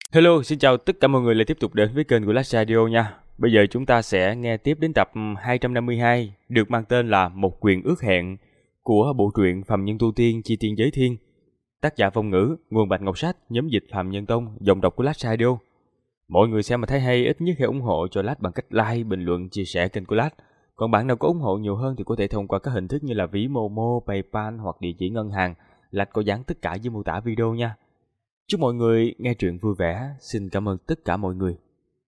Hello, xin chào tất cả mọi người lại tiếp tục đến với kênh của Last Radio nha. Bây giờ chúng ta sẽ nghe tiếp đến tập 252 được mang tên là Một Quyền Ước Hẹn của bộ truyện Phàm Nhân Tu Tiên Chi Tiên Giới Thiên. Tác giả Phong Ngữ, nguồn Bạch Ngọc Sách, nhóm dịch Phạm Nhân Tông, giọng đọc của Last Radio. Mọi người xem mà thấy hay ít nhất hãy ủng hộ cho Last bằng cách like, bình luận, chia sẻ kênh của Last. Còn bạn nào có ủng hộ nhiều hơn thì có thể thông qua các hình thức như là ví Momo, PayPal hoặc địa chỉ ngân hàng. Last có dán tất cả dưới mô tả video nha. Chúc mọi người nghe truyện vui vẻ. Xin cảm ơn tất cả mọi người.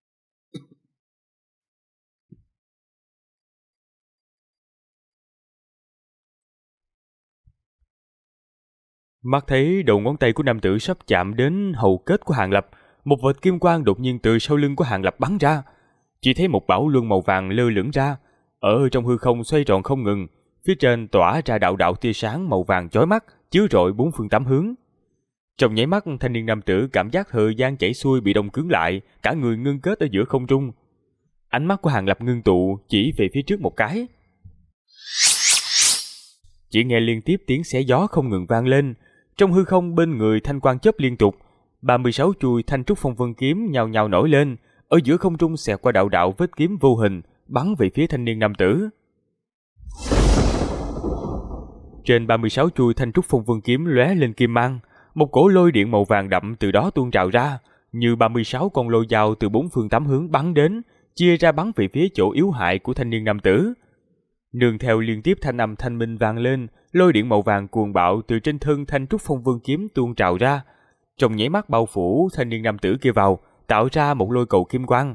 Mắt thấy đầu ngón tay của nam tử sắp chạm đến hầu kết của Hàng Lập, một vệt kim quang đột nhiên từ sau lưng của Hàng Lập bắn ra. Chỉ thấy một bảo luân màu vàng lơ lửng ra, ở trong hư không xoay tròn không ngừng, phía trên tỏa ra đạo đạo tia sáng màu vàng chói mắt, chiếu rọi bốn phương tám hướng. Trong nháy mắt, thanh niên nam tử cảm giác thời gian chảy xuôi bị đông cứng lại, cả người ngưng kết ở giữa không trung. Ánh mắt của Hàng Lập ngưng tụ, chỉ về phía trước một cái. Chỉ nghe liên tiếp tiếng xé gió không ngừng vang lên, trong hư không bên người thanh quang chớp liên tục, 36 chuôi thanh trúc phong vân kiếm nhào nhào nổi lên, ở giữa không trung xẹt qua đạo đạo vết kiếm vô hình, bắn về phía thanh niên nam tử. Trên 36 chuôi thanh trúc phong vân kiếm lóe lên kim mang, một cổ lôi điện màu vàng đậm từ đó tuôn trào ra, như 36 con lôi dao từ bốn phương tám hướng bắn đến, chia ra bắn về phía chỗ yếu hại của thanh niên nam tử. Nương theo liên tiếp thanh âm thanh minh vang lên, lôi điện màu vàng cuồng bạo từ trên thân thanh trúc phong vân kiếm tuôn trào ra, trong nháy mắt bao phủ thanh niên nam tử kia vào, tạo ra một lôi cầu kim quang.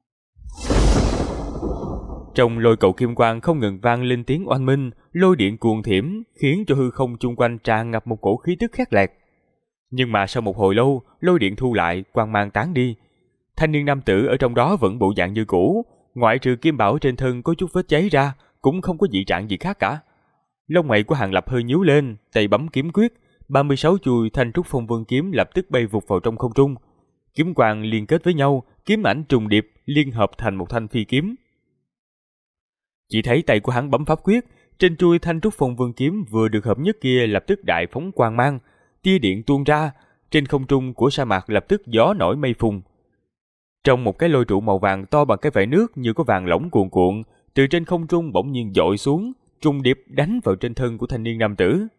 Trong lôi cầu kim quang không ngừng vang lên tiếng oanh minh, lôi điện cuồng thiểm, khiến cho hư không chung quanh tràn ngập một cổ khí tức khét lẹt. Nhưng mà sau một hồi lâu, lôi điện thu lại, quang mang tán đi. Thanh niên nam tử ở trong đó vẫn bộ dạng như cũ, ngoại trừ kim bảo trên thân có chút vết cháy ra, cũng không có dị trạng gì khác cả. Lông mày của Hàng Lập hơi nhíu lên, tay bấm kiếm quyết, 36 chuôi thanh trúc phong vân kiếm lập tức bay vụt vào trong không trung. Kiếm quang liên kết với nhau, kiếm ảnh trùng điệp liên hợp thành một thanh phi kiếm. Chỉ thấy tay của hắn bấm pháp quyết, trên chuôi thanh trúc phong vân kiếm vừa được hợp nhất kia lập tức đại phóng quang mang, tia điện tuôn ra, trên không trung của sa mạc lập tức gió nổi mây phun. Trong một cái lôi trụ màu vàng to bằng cái vải nước như có vàng lỏng cuồn cuộn, từ trên không trung bỗng nhiên dội xuống, trùng điệp đánh vào trên thân của thanh niên nam tử.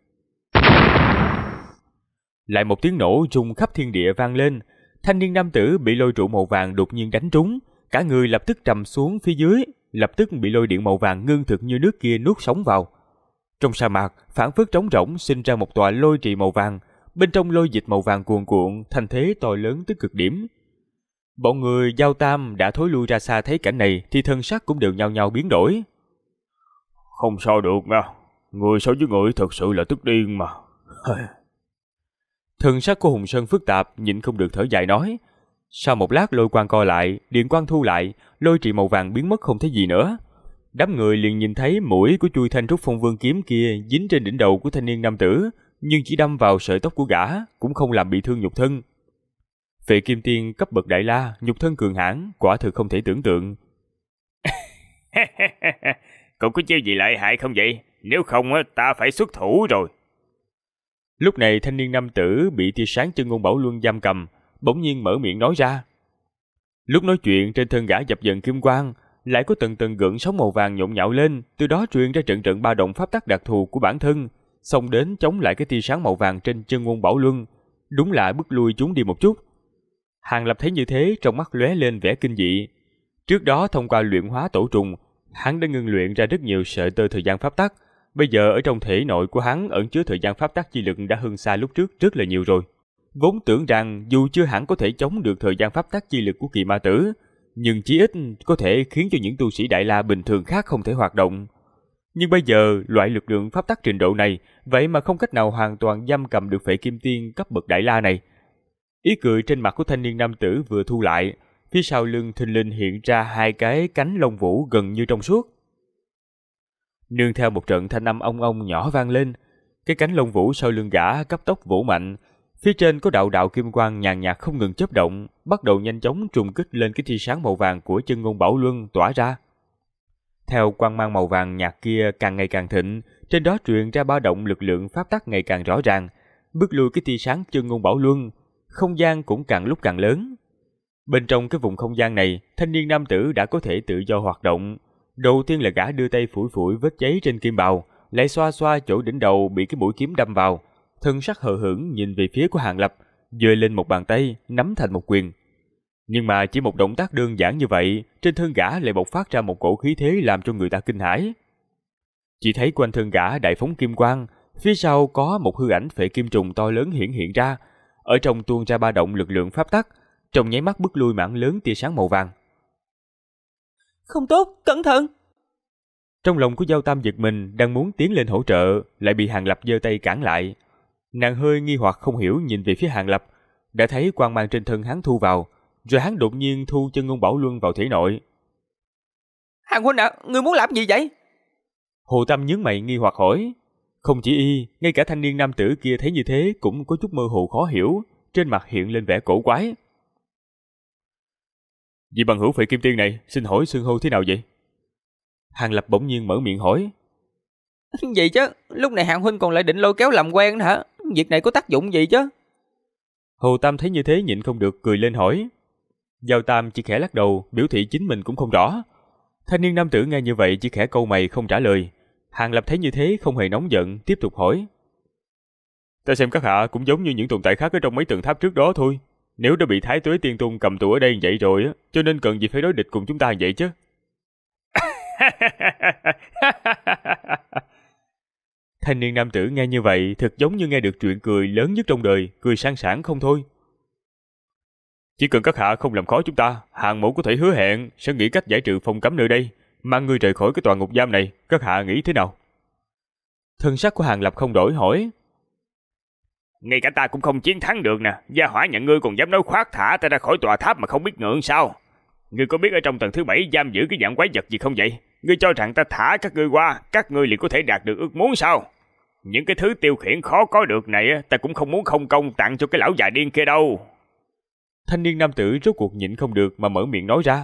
Lại một tiếng nổ rung khắp thiên địa vang lên, thanh niên nam tử bị lôi trụ màu vàng đột nhiên đánh trúng, cả người lập tức trầm xuống phía dưới, lập tức bị lôi điện màu vàng ngưng thực như nước kia nuốt sống vào. Trong sa mạc, phảng phất trống rỗng sinh ra một tòa lôi trì màu vàng, bên trong lôi dịch màu vàng cuồn cuộn, thành thế to lớn tới cực điểm. Bọn người Giao Tam đã thối lui ra xa thấy cảnh này thì thân sắc cũng đều nhao nhao biến đổi. Không sao được nha, người so với người thật sự là tức điên mà. Thân sắc của Hùng Sơn phức tạp, nhịn không được thở dài nói. Sau một lát lôi quang co lại, điện quang thu lại, lôi trì màu vàng biến mất không thấy gì nữa. Đám người liền nhìn thấy mũi của chuôi thanh trúc phong vân kiếm kia dính trên đỉnh đầu của thanh niên nam tử, nhưng chỉ đâm vào sợi tóc của gã, cũng không làm bị thương nhục thân. Phệ kim tiên cấp bậc đại la, nhục thân cường hãn, quả thực không thể tưởng tượng. Cậu có chiêu gì lợi hại không vậy? Nếu không ta phải xuất thủ rồi. Lúc này thanh niên nam tử bị tia sáng chân ngôn bảo luân giam cầm, bỗng nhiên mở miệng nói ra. Lúc nói chuyện trên thân gã dập dần kim quang, lại có từng từng gợn sóng màu vàng nhộn nhạo lên, từ đó truyền ra trận trận ba động pháp tắc đặc thù của bản thân, xông đến chống lại cái tia sáng màu vàng trên chân ngôn bảo luân, đúng là bức lui chúng đi một chút. Hàng Lập thấy như thế, trong mắt lóe lên vẻ kinh dị. Trước đó thông qua luyện hóa tổ trùng, hắn đã ngưng luyện ra rất nhiều sợi tơ thời gian pháp tắc, bây giờ ở trong thể nội của hắn ẩn chứa thời gian pháp tắc chi lực đã hơn xa lúc trước rất là nhiều rồi. Vốn tưởng rằng dù chưa hẳn có thể chống được thời gian pháp tắc chi lực của kỳ ma tử, nhưng chí ít có thể khiến cho những tu sĩ đại la bình thường khác không thể hoạt động. Nhưng bây giờ, loại lực lượng pháp tắc trình độ này, vậy mà không cách nào hoàn toàn giam cầm được phệ kim tiên cấp bậc đại la này. Ý cười trên mặt của thanh niên nam tử vừa thu lại, phía sau lưng thình lình hiện ra hai cái cánh lông vũ gần như trong suốt. Nương theo một trận thanh âm ong ong nhỏ vang lên, cái cánh lông vũ sau lưng gã cấp tốc vỗ mạnh, phía trên có đạo đạo kim quang nhàn nhạt không ngừng chớp động, bắt đầu nhanh chóng trùng kích lên cái tia sáng màu vàng của chân ngôn bảo luân tỏa ra. Theo quang mang màu vàng nhạt kia càng ngày càng thịnh, trên đó truyền ra ba động lực lượng pháp tắc ngày càng rõ ràng, bước lui cái tia sáng chân ngôn bảo luân. không gian cũng càng lúc càng lớn. Bên trong cái vùng không gian này, thanh niên nam tử đã có thể tự do hoạt động. Đầu tiên là gã đưa tay phủi phủi vết cháy trên kim bào, lại xoa xoa chỗ đỉnh đầu bị cái mũi kiếm đâm vào, thân sắc hờ hững nhìn về phía của Hàng Lập, giơ lên một bàn tay, nắm thành một quyền. Nhưng mà chỉ một động tác đơn giản như vậy, trên thân gã lại bộc phát ra một cổ khí thế làm cho người ta kinh hãi. Chỉ thấy quanh thân gã đại phóng kim quang, phía sau có một hư ảnh phệ kim trùng to lớn hiện ra, ở trong tuôn ra ba động lực lượng pháp tắc, trong nháy mắt bức lui mảng lớn tia sáng màu vàng. Không tốt, cẩn thận! Trong lòng của Giao Tam giật mình, đang muốn tiến lên hỗ trợ, lại bị Hàng Lập giơ tay cản lại. Nàng hơi nghi hoặc không hiểu nhìn về phía Hàng Lập, đã thấy quang mang trên thân hắn thu vào, rồi hắn đột nhiên thu chân ngôn bảo luân vào thể nội. Hàng huynh ạ, ngươi muốn làm gì vậy? Hồ Tam nhướng mày nghi hoặc hỏi. Không chỉ y, ngay cả thanh niên nam tử kia thấy như thế cũng có chút mơ hồ khó hiểu, trên mặt hiện lên vẻ cổ quái. Vị bằng hữu Phệ Kim Tiên này, xin hỏi xưng hô thế nào vậy? Hàng Lập bỗng nhiên mở miệng hỏi. Gì chứ, lúc này Hàng huynh còn lại định lôi kéo làm quen hả? Việc này có tác dụng gì chứ? Hồ Tam thấy như thế nhịn không được cười lên hỏi. Giao Tam chỉ khẽ lắc đầu, biểu thị chính mình cũng không rõ. Thanh niên nam tử nghe như vậy chỉ khẽ câu mày không trả lời. Hàng Lập thấy như thế không hề nóng giận, tiếp tục hỏi. Ta xem các hạ cũng giống như những tồn tại khác ở trong mấy tầng tháp trước đó thôi. Nếu đã bị Thái Tuế Tiên Tôn cầm tù ở đây vậy rồi á, cho nên cần gì phải đối địch cùng chúng ta vậy chứ? Thanh niên nam tử nghe như vậy thật giống như nghe được chuyện cười lớn nhất trong đời, cười sang sảng không thôi. Chỉ cần các hạ không làm khó chúng ta, Hàng mẫu có thể hứa hẹn sẽ nghĩ cách giải trừ phong cấm nơi đây, mang ngươi rời khỏi cái tòa ngục giam này, các hạ nghĩ thế nào? Thân sắc của Hàng Lập không đổi hỏi. Ngay cả ta cũng không chiến thắng được nè, gia hỏa nhận ngươi còn dám nói khoác thả ta ra khỏi tòa tháp mà không biết ngượng sao? Ngươi có biết ở trong tầng thứ 7 giam giữ cái dạng quái vật gì không vậy? Ngươi cho rằng ta thả các ngươi qua, các ngươi liền có thể đạt được ước muốn sao? Những cái thứ tiêu khiển khó có được này ta cũng không muốn không công tặng cho cái lão già điên kia đâu. Thanh niên nam tử rốt cuộc nhịn không được mà mở miệng nói ra.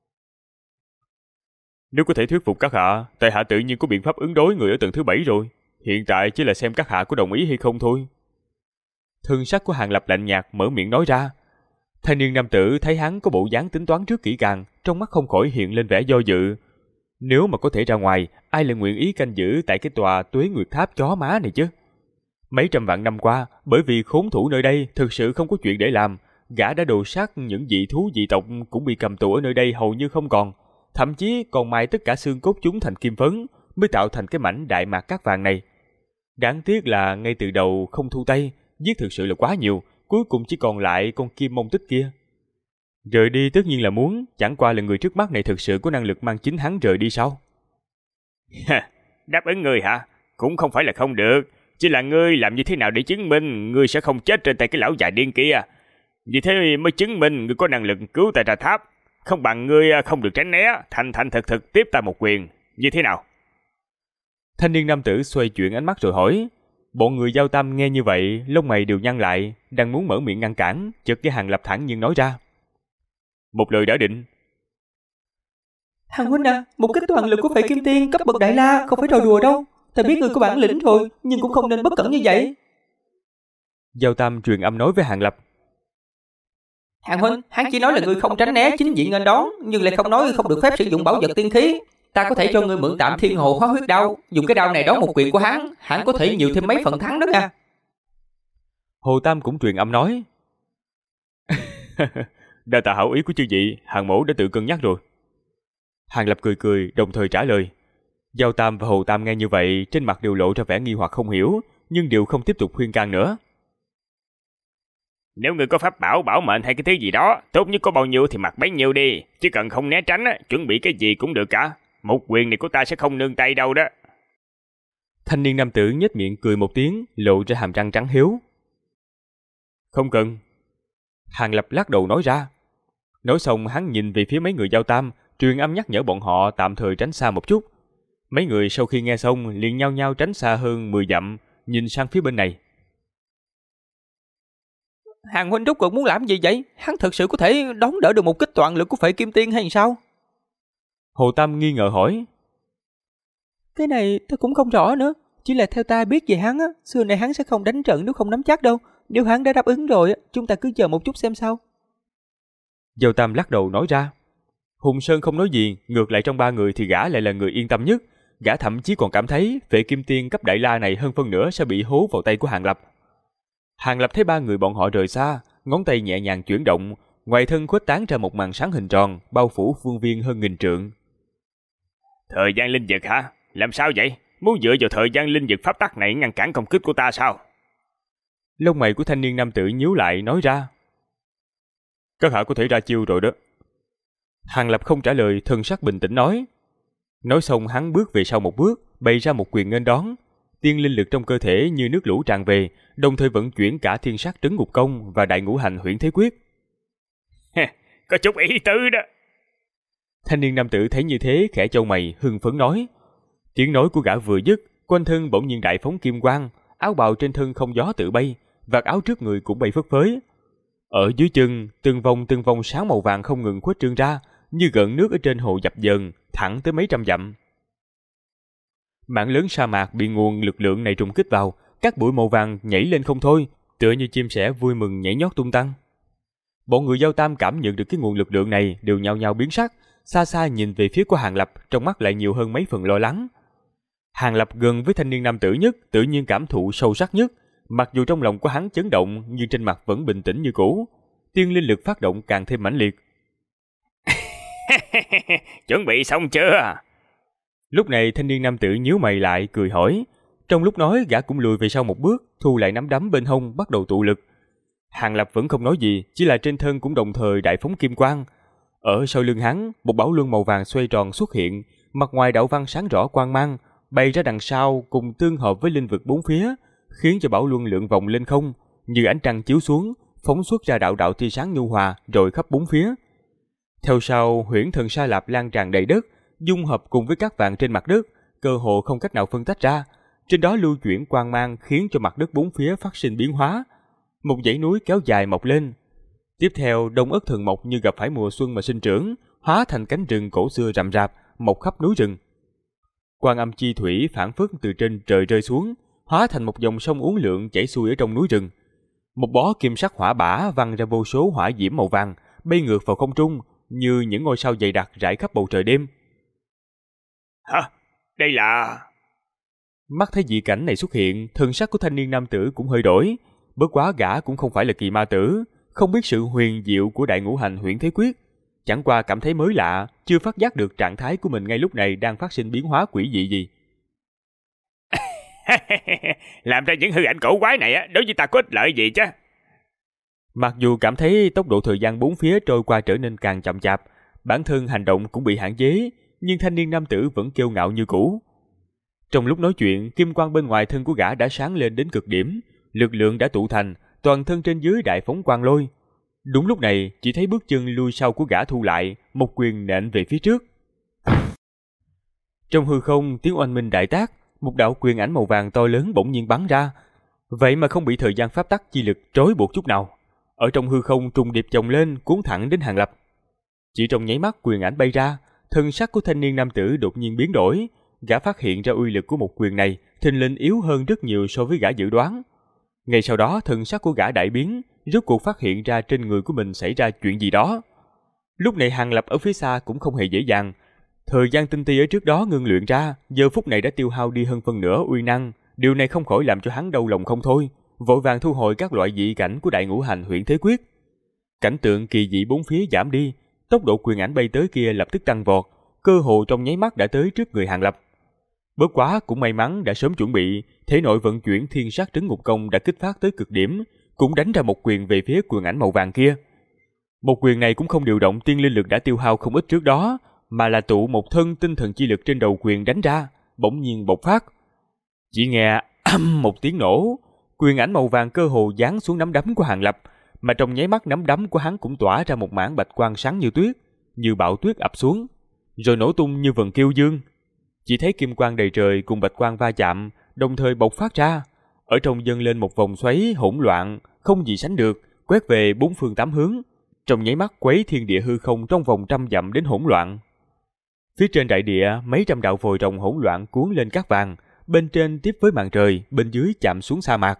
Nếu có thể thuyết phục các hạ, tại hạ tự nhiên có biện pháp ứng đối người ở tầng thứ 7 rồi. Hiện tại chỉ là xem các hạ có đồng ý hay không thôi. Thân sắc của Hàng Lập lạnh nhạt mở miệng nói ra. Thanh niên nam tử thấy hắn có bộ dáng tính toán trước kỹ càng, trong mắt không khỏi hiện lên vẻ do dự. Nếu mà có thể ra ngoài, ai lại nguyện ý canh giữ tại cái tòa Tuế Nguyệt Tháp chó má này chứ? Mấy trăm vạn năm qua, bởi vì khốn thủ nơi đây thực sự không có chuyện để làm, gã đã đồ sát những dị thú dị tộc cũng bị cầm tù ở nơi đây hầu như không còn, thậm chí còn mài tất cả xương cốt chúng thành kim phấn, mới tạo thành cái mảnh đại mạc cát vàng này. Đáng tiếc là ngay từ đầu không thu tay, giết thực sự là quá nhiều, cuối cùng chỉ còn lại con kim mông tích kia. Rời đi tất nhiên là muốn, chẳng qua là người trước mắt này thực sự có năng lực mang chính hắn rời đi sao? Đáp ứng ngươi hả? Cũng không phải là không được, chỉ là ngươi làm như thế nào để chứng minh ngươi sẽ không chết trên tay cái lão già điên kia. Vì thế mới chứng minh ngươi có năng lực cứu ta ra tháp, không bằng ngươi không được tránh né, thành thật tiếp ta một quyền, như thế nào? Thanh niên nam tử xoay chuyển ánh mắt rồi hỏi. Bọn người Giao Tam nghe như vậy, lông mày đều nhăn lại, đang muốn mở miệng ngăn cản, chợt cái Hàng Lập thẳng nhiên nói ra. Một lời đã định. Hàng huynh à, một kích toàn lực của Phệ Kim Tiên cấp bậc Đại La không phải trò đùa đâu. Ta biết ngươi có bản lĩnh rồi, nhưng cũng không nên bất cẩn như vậy. Giao Tam truyền âm nói với Hàng Lập. Hàng huynh, hắn chỉ nói là ngươi không tránh né chính diện nghênh đón, nhưng lại không nói ngươi không được phép sử dụng bảo vật tiên khí. Ta có thể cho ngươi mượn tạm Thiên Hồ Hóa Huyết Đao, dùng cái đao này đón một quyền của hắn có thể nhiều thêm mấy phần thắng đó nha. Hồ Tam cũng truyền âm nói. Đa tạ hảo ý của chư vị, Hàng mẫu đã tự cân nhắc rồi. Hàng Lập cười cười, đồng thời trả lời. Giao Tam và Hồ Tam nghe như vậy, trên mặt đều lộ ra vẻ nghi hoặc không hiểu, nhưng đều không tiếp tục khuyên can nữa. Nếu người có pháp bảo, bảo mệnh hay cái thứ gì đó, tốt nhất có bao nhiêu thì mặc bấy nhiêu đi, chỉ cần không né tránh, chuẩn bị cái gì cũng được cả. Một quyền này của ta sẽ không nương tay đâu đó. Thanh niên nam tử nhếch miệng cười một tiếng, lộ ra hàm răng trắng hiếu. Không cần. Hàng Lập lắc đầu nói ra. Nói xong hắn nhìn về phía mấy người Giao Tam, truyền âm nhắc nhở bọn họ tạm thời tránh xa một chút. Mấy người sau khi nghe xong liền nhao nhao tránh xa hơn 10 dặm, nhìn sang phía bên này. Hàng huynh rốt cuộc muốn làm gì vậy? Hắn thực sự có thể đón đỡ được một kích toàn lực của Phệ Kim Tiên hay sao? Hồ Tam nghi ngờ hỏi. Cái này tôi cũng không rõ nữa. Chỉ là theo ta biết về hắn á, xưa nay hắn sẽ không đánh trận nếu không nắm chắc đâu. Nếu hắn đã đáp ứng rồi, chúng ta cứ chờ một chút xem sao. Dâu Tam lắc đầu nói ra. Hùng Sơn không nói gì, ngược lại trong ba người thì gã lại là người yên tâm nhất. Gã thậm chí còn cảm thấy Phệ Kim Tiên cấp đại la này hơn phân nửa sẽ bị hố vào tay của Hàng Lập. Hàng Lập thấy ba người bọn họ rời xa, ngón tay nhẹ nhàng chuyển động, ngoài thân khuếch tán ra một màn sáng hình tròn, bao phủ phương viên hơn 1000 trượng. Thời gian linh vực hả? Làm sao vậy? Muốn dựa vào thời gian linh vực pháp tắc này ngăn cản công kích của ta sao? Lông mày của thanh niên nam tử nhíu lại nói ra. Các hạ có thể ra chiêu rồi đó. Hàng Lập không trả lời, thần sắc bình tĩnh nói. Nói xong hắn bước về sau một bước, bày ra một quyền nghênh đón. Tiên linh lực trong cơ thể như nước lũ tràn về, đồng thời vận chuyển cả thiên sát trấn ngục công và đại ngũ hành huyễn thế quyết. Có chút ý tứ đó. Thanh niên nam tử thấy như thế khẽ chau mày, hưng phấn nói. Tiếng nói của gã vừa dứt, quanh thân bỗng nhiên đại phóng kim quang, áo bào trên thân không gió tự bay, vạt áo trước người cũng bay phất phới. Ở dưới chân, từng vòng sáng màu vàng không ngừng khuếch trương ra, như gợn nước ở trên hồ dập dờn, thẳng tới mấy trăm dặm. Mảng lớn sa mạc bị nguồn lực lượng này trùng kích vào, các bụi màu vàng nhảy lên không thôi, tựa như chim sẻ vui mừng nhảy nhót tung tăng. Bọn người Dao Tam cảm nhận được cái nguồn lực lượng này đều nhao nhao biến sắc, xa xa nhìn về phía của Hàng Lập, trong mắt lại nhiều hơn mấy phần lo lắng. Hàng Lập gần với thanh niên nam tử nhất, tự nhiên cảm thụ sâu sắc nhất, mặc dù trong lòng của hắn chấn động nhưng trên mặt vẫn bình tĩnh như cũ. Tiên linh lực phát động càng thêm mãnh liệt. Chuẩn bị xong chưa? Lúc này thanh niên nam tử nhíu mày lại cười hỏi. Trong lúc nói gã cũng lùi về sau một bước, thu lại nắm đấm bên hông bắt đầu tụ lực. Hàng Lập vẫn không nói gì, chỉ là trên thân cũng đồng thời đại phóng kim quang. Ở sau lưng hắn, một bảo luân màu vàng xoay tròn xuất hiện, mặt ngoài đạo văn sáng rõ quang mang, bay ra đằng sau cùng tương hợp với linh vực bốn phía, khiến cho bảo luân lượn vòng lên không, như ánh trăng chiếu xuống, phóng xuất ra đạo đạo tia sáng nhu hòa rồi khắp bốn phía. Theo sau, huyễn thần sa lạp lan tràn đầy đất, dung hợp cùng với các vạn trên mặt đất, cơ hồ không cách nào phân tách ra. Trên đó lưu chuyển quang mang khiến cho mặt đất bốn phía phát sinh biến hóa. Một dãy núi kéo dài mọc lên. Tiếp theo, đông ất thần mộc như gặp phải mùa xuân mà sinh trưởng, hóa thành cánh rừng cổ xưa rậm rạp, mọc khắp núi rừng. Quan âm chi thủy phảng phất từ trên trời rơi xuống, hóa thành một dòng sông uốn lượn chảy xuôi ở trong núi rừng. Một bó kim sắc hỏa bả văng ra vô số hỏa diễm màu vàng, bay ngược vào không trung như những ngôi sao dày đặc rải khắp bầu trời đêm. Hả? Đây là... Mắt thấy dị cảnh này xuất hiện, thần sắc của thanh niên nam tử cũng hơi đổi. Bất quá gã cũng không phải là kỳ ma tử, không biết sự huyền diệu của đại ngũ hành huyễn thế quyết. Chẳng qua cảm thấy mới lạ, chưa phát giác được trạng thái của mình ngay lúc này đang phát sinh biến hóa quỷ dị gì. Làm ra những hư ảnh cổ quái này đối với ta có ích lợi gì chứ? Mặc dù cảm thấy tốc độ thời gian bốn phía trôi qua trở nên càng chậm chạp, bản thân hành động cũng bị hạn chế, nhưng thanh niên nam tử vẫn kiêu ngạo như cũ. Trong lúc nói chuyện, kim quang bên ngoài thân của gã đã sáng lên đến cực điểm, lực lượng đã tụ thành, toàn thân trên dưới đại phóng quang lôi. Đúng lúc này, chỉ thấy bước chân lui sau của gã thu lại, một quyền nện về phía trước. Trong hư không, tiếng oanh minh đại tác, một đạo quyền ảnh màu vàng to lớn bỗng nhiên bắn ra. Vậy mà không bị thời gian pháp tắc chi lực trói buộc chút nào. Ở trong hư không trùng điệp chồng lên, cuốn thẳng đến Hàng Lập. Chỉ trong nháy mắt quyền ảnh bay ra, thân sắc của thanh niên nam tử đột nhiên biến đổi. Gã phát hiện ra uy lực của một quyền này thình lình yếu hơn rất nhiều so với gã dự đoán. Ngay sau đó thân sắc của gã đại biến, rốt cuộc phát hiện ra trên người của mình xảy ra chuyện gì đó. Lúc này Hàng Lập ở phía xa cũng không hề dễ dàng. Thời gian tinh ti ở trước đó ngưng luyện ra, giờ phút này đã tiêu hao đi hơn phân nửa uy năng. Điều này không khỏi làm cho hắn đau lòng không thôi, vội vàng thu hồi các loại dị cảnh của đại ngũ hành huyễn thế quyết. Cảnh tượng kỳ dị bốn phía giảm đi, tốc độ quyền ảnh bay tới kia lập tức tăng vọt, cơ hồ trong nháy mắt đã tới trước người Hàng Lập. Bất quá cũng may mắn đã sớm chuẩn bị, thể nội vận chuyển thiên sát trấn ngục công đã kích phát tới cực điểm, cũng đánh ra một quyền về phía quyền ảnh màu vàng kia. Một quyền này cũng không điều động tiên linh lực đã tiêu hao không ít trước đó, mà là tụ một thân tinh thần chi lực trên đầu quyền đánh ra, bỗng nhiên bộc phát. Chỉ nghe ầm một tiếng nổ, quyền ảnh màu vàng cơ hồ giáng xuống nắm đấm của Hàng Lập, mà trong nháy mắt nắm đấm của hắn cũng tỏa ra một mảng bạch quang sáng như tuyết, như bão tuyết ập xuống, rồi nổ tung như vần kiêu dương. Chỉ thấy kim quang đầy trời cùng bạch quang va chạm, đồng thời bộc phát ra, ở trong dâng lên một vòng xoáy hỗn loạn, không gì sánh được, quét về bốn phương tám hướng, trong nháy mắt quấy thiên địa hư không trong vòng 100 dặm đến hỗn loạn. Phía trên đại địa, mấy trăm đạo vòi rồng hỗn loạn cuốn lên cát vàng, bên trên tiếp với màn trời, bên dưới chạm xuống sa mạc.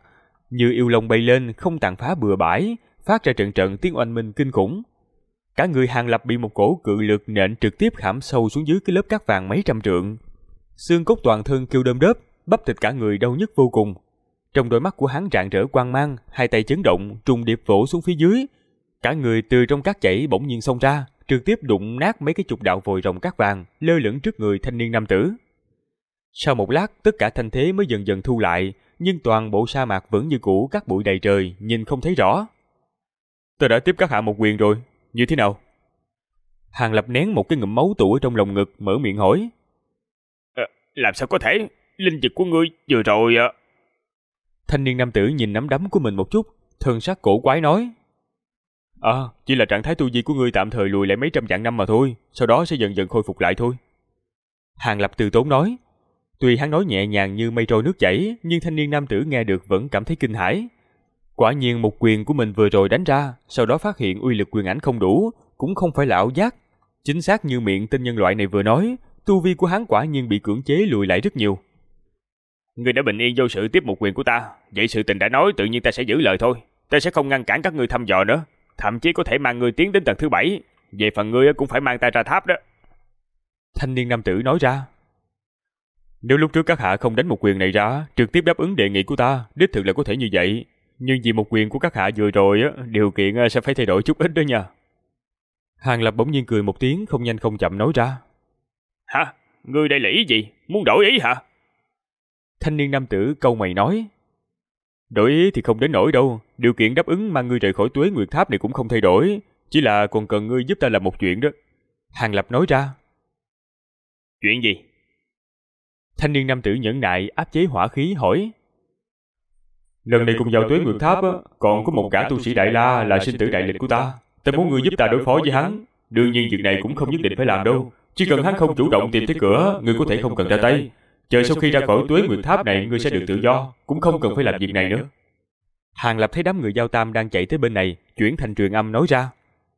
như yêu long bay lên, không tàn phá bừa bãi, phát ra trận trận tiếng oanh minh kinh khủng. Cả người Hàng Lập bị một cổ cự lực nện trực tiếp khảm sâu xuống dưới cái lớp cát vàng mấy trăm trượng. Xương cốt toàn thân kêu đơm đớp, bắp thịt cả người đau nhức vô cùng. Trong đôi mắt của hắn rạng rỡ quang mang, hai tay chấn động, trùng điệp vỗ xuống phía dưới. Cả người từ trong cát chảy bỗng nhiên xông ra, trực tiếp đụng nát mấy cái chục đạo vòi rồng cát vàng lơ lửng trước người thanh niên nam tử. Sau một lát, tất cả thanh thế mới dần dần thu lại, nhưng toàn bộ sa mạc vẫn như cũ, cát bụi đầy trời, nhìn không thấy rõ. "Tôi đã tiếp các hạ một quyền rồi, như thế nào?" Hàng Lập nén một cái ngụm máu tụ ở trong lồng ngực, mở miệng hỏi. Làm sao có thể? Linh lực của ngươi vừa rồi ạ." Thanh niên nam tử nhìn nắm đấm của mình một chút, thân sắc cổ quái nói. Chỉ là trạng thái tu vi của ngươi tạm thời lùi lại mấy trăm vạn năm mà thôi, sau đó sẽ dần dần khôi phục lại thôi. Hàng Lập từ tốn nói. Tuy hắn nói nhẹ nhàng như mây trôi nước chảy, nhưng thanh niên nam tử nghe được vẫn cảm thấy kinh hãi. Quả nhiên một quyền của mình vừa rồi đánh ra, sau đó phát hiện uy lực quyền ảnh không đủ, cũng không phải là ảo giác. Chính xác như miệng tên nhân loại này vừa nói, tu vi của hắn quả nhiên bị cưỡng chế lùi lại rất nhiều. "Ngươi đã bình yên vô sự tiếp một quyền của ta, vậy sự tình đã nói tự nhiên ta sẽ giữ lời thôi. Ta sẽ không ngăn cản các ngươi thăm dò nữa, thậm chí có thể mang ngươi tiến đến tầng thứ 7. Về phần ngươi cũng phải mang ta ra tháp đó." Thanh niên nam tử nói ra. Nếu lúc trước các hạ không đánh một quyền này ra, trực tiếp đáp ứng đề nghị của ta, đích thực là có thể như vậy. Nhưng vì một quyền của các hạ vừa rồi, điều kiện sẽ phải thay đổi chút ít đó nha. Hàng Lập bỗng nhiên cười một tiếng, không nhanh không chậm nói ra. "Hả? Ngươi đây là ý gì? Muốn đổi ý hả?" Thanh niên nam tử câu mày nói. Đổi ý thì không đến nỗi đâu, điều kiện đáp ứng mang ngươi rời khỏi Tuế Nguyệt Tháp này cũng không thay đổi, chỉ là còn cần ngươi giúp ta làm một chuyện đó. Hàng Lập nói ra. "Chuyện gì?" Thanh niên nam tử nhẫn nại áp chế hỏa khí hỏi. Lần này cùng vào Tuế Nguyệt Tháp còn có một gã tu sĩ Đại La là sinh tử đại địch của ta. Ta muốn ngươi giúp ta đối phó với hắn. Đương nhiên việc này cũng không nhất định phải làm đâu. Chỉ cần hắn không chủ động tìm tới cửa, ngươi có thể không cần ra tay. Chờ sau khi ra khỏi Tuế Nguyệt Tháp này, ngươi sẽ được tự do, cũng không cần phải làm việc này nữa. Hàng Lập thấy đám người Giao Tam đang chạy tới bên này, chuyển thành truyền âm nói ra.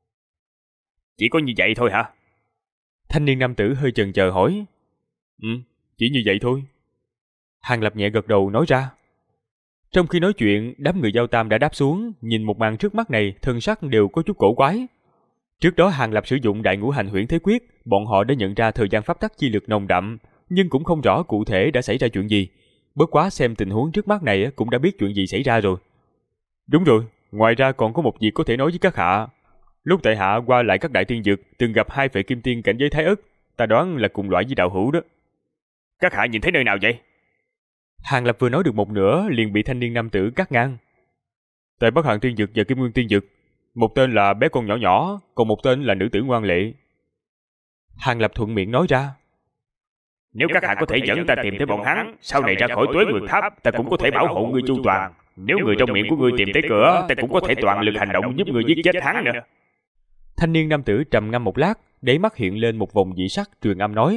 "Chỉ có như vậy thôi hả?" Thanh niên nam tử hơi chần chờ hỏi. Chỉ như vậy thôi. Hàng Lập nhẹ gật đầu nói ra. Trong khi nói chuyện, đám người Giao Tam đã đáp xuống, nhìn một màn trước mắt này, thân sắc đều có chút cổ quái. Trước đó Hàng Lập sử dụng Đại Ngũ Hành Huyễn Thế Quyết, bọn họ đã nhận ra thời gian pháp tắc chi lực nồng đậm, nhưng cũng không rõ cụ thể đã xảy ra chuyện gì. Bất quá xem tình huống trước mắt này cũng đã biết chuyện gì xảy ra rồi. Đúng rồi, ngoài ra còn có một việc có thể nói với các hạ. Lúc tại hạ qua lại các đại tiên dược, từng gặp hai phệ kim tiên cảnh giới Thái Ức, ta đoán là cùng loại với đạo hữu đó. "Các hạ nhìn thấy nơi nào vậy?" Hàng Lập vừa nói được một nửa liền bị thanh niên nam tử cắt ngang. Tại Bắc Hàn Tiên Dực và Kim Nguyên Tiên Dực, một tên là bé con nhỏ nhỏ, còn một tên là nữ tử ngoan lệ. Hàng Lập thuận miệng nói ra. "Nếu các hạ có thể dẫn ta tìm tới bọn hắn, sau này ra khỏi Tuế Nguyệt Tháp, ta cũng có thể bảo hộ ngươi chu toàn. Nếu người trong miệng của ngươi tìm tới cửa, ta cũng có thể toàn lực hành động giúp ngươi giết chết hắn nữa." Thanh niên nam tử trầm ngâm một lát, đáy mắt hiện lên một vòng dị sắc, truyền âm nói.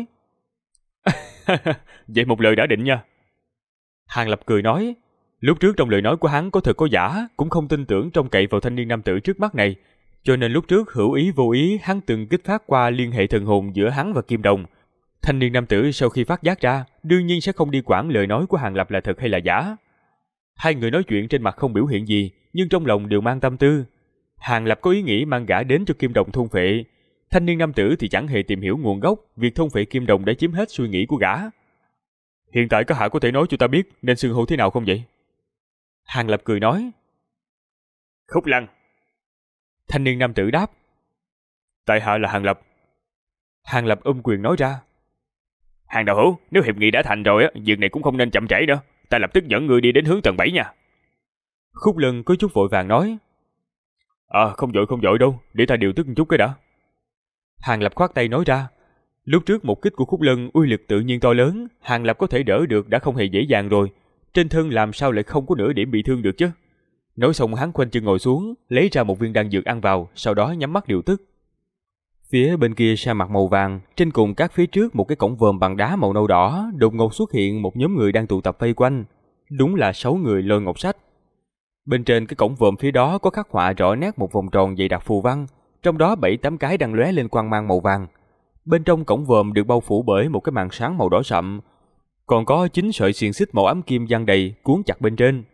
Vậy một lời đã định nha. Hàng Lập cười nói. Lúc trước trong lời nói của hắn có thật có giả, cũng không tin tưởng trông cậy vào thanh niên nam tử trước mắt này, cho nên lúc trước hữu ý vô ý hắn từng kích phát qua liên hệ thần hồn giữa hắn và Kim Đồng. Thanh niên nam tử sau khi phát giác ra, đương nhiên sẽ không đi quản lời nói của Hàng Lập là thật hay là giả. Hai người nói chuyện trên mặt không biểu hiện gì, nhưng trong lòng đều mang tâm tư. Hàng Lập có ý nghĩ mang gã đến cho Kim Đồng thôn phệ. Thanh niên nam tử thì chẳng hề tìm hiểu nguồn gốc, việc thôn phệ Kim Đồng đã chiếm hết suy nghĩ của gã. Hiện tại các hạ có thể nói cho ta biết nên xưng hô thế nào không vậy? Hàng Lập cười nói. Khúc Lân. Thanh niên nam tử đáp. Tại hạ là Hàng Lập. Hàng Lập quyền nói ra. Hàng đạo hữu, nếu hiệp nghị đã thành rồi, việc này cũng không nên chậm trễ nữa. Ta lập tức dẫn người đi đến hướng tầng 7 nha. Khúc Lân có chút vội vàng nói. Không vội đâu, để ta điều tức một chút cái đã. Hàng Lập khoát tay nói ra. Lúc trước một kích của Khúc Lân uy lực tự nhiên to lớn, Hàng Lập có thể đỡ được đã không hề dễ dàng rồi. Trên thân làm sao lại không có nửa điểm bị thương được chứ? Nói xong hắn khoanh chân ngồi xuống, lấy ra một viên đan dược ăn vào, sau đó nhắm mắt điều tức. Phía bên kia sa mạc màu vàng, trên cùng các phía trước một cái cổng vòm bằng đá màu nâu đỏ, đột ngột xuất hiện một nhóm người đang tụ tập vây quanh. Đúng là 6 người Lôi Ngọc Sách. Bên trên cái cổng vòm phía đó có khắc họa rõ nét một vòng tròn dày đặc phù văn, trong đó 7-8 cái đang lóe lên quang mang màu vàng. Bên trong cổng vòm được bao phủ bởi một cái màn sáng màu đỏ sậm, còn có 9 sợi xiềng xích màu ám kim giăng đầy cuốn chặt bên trên.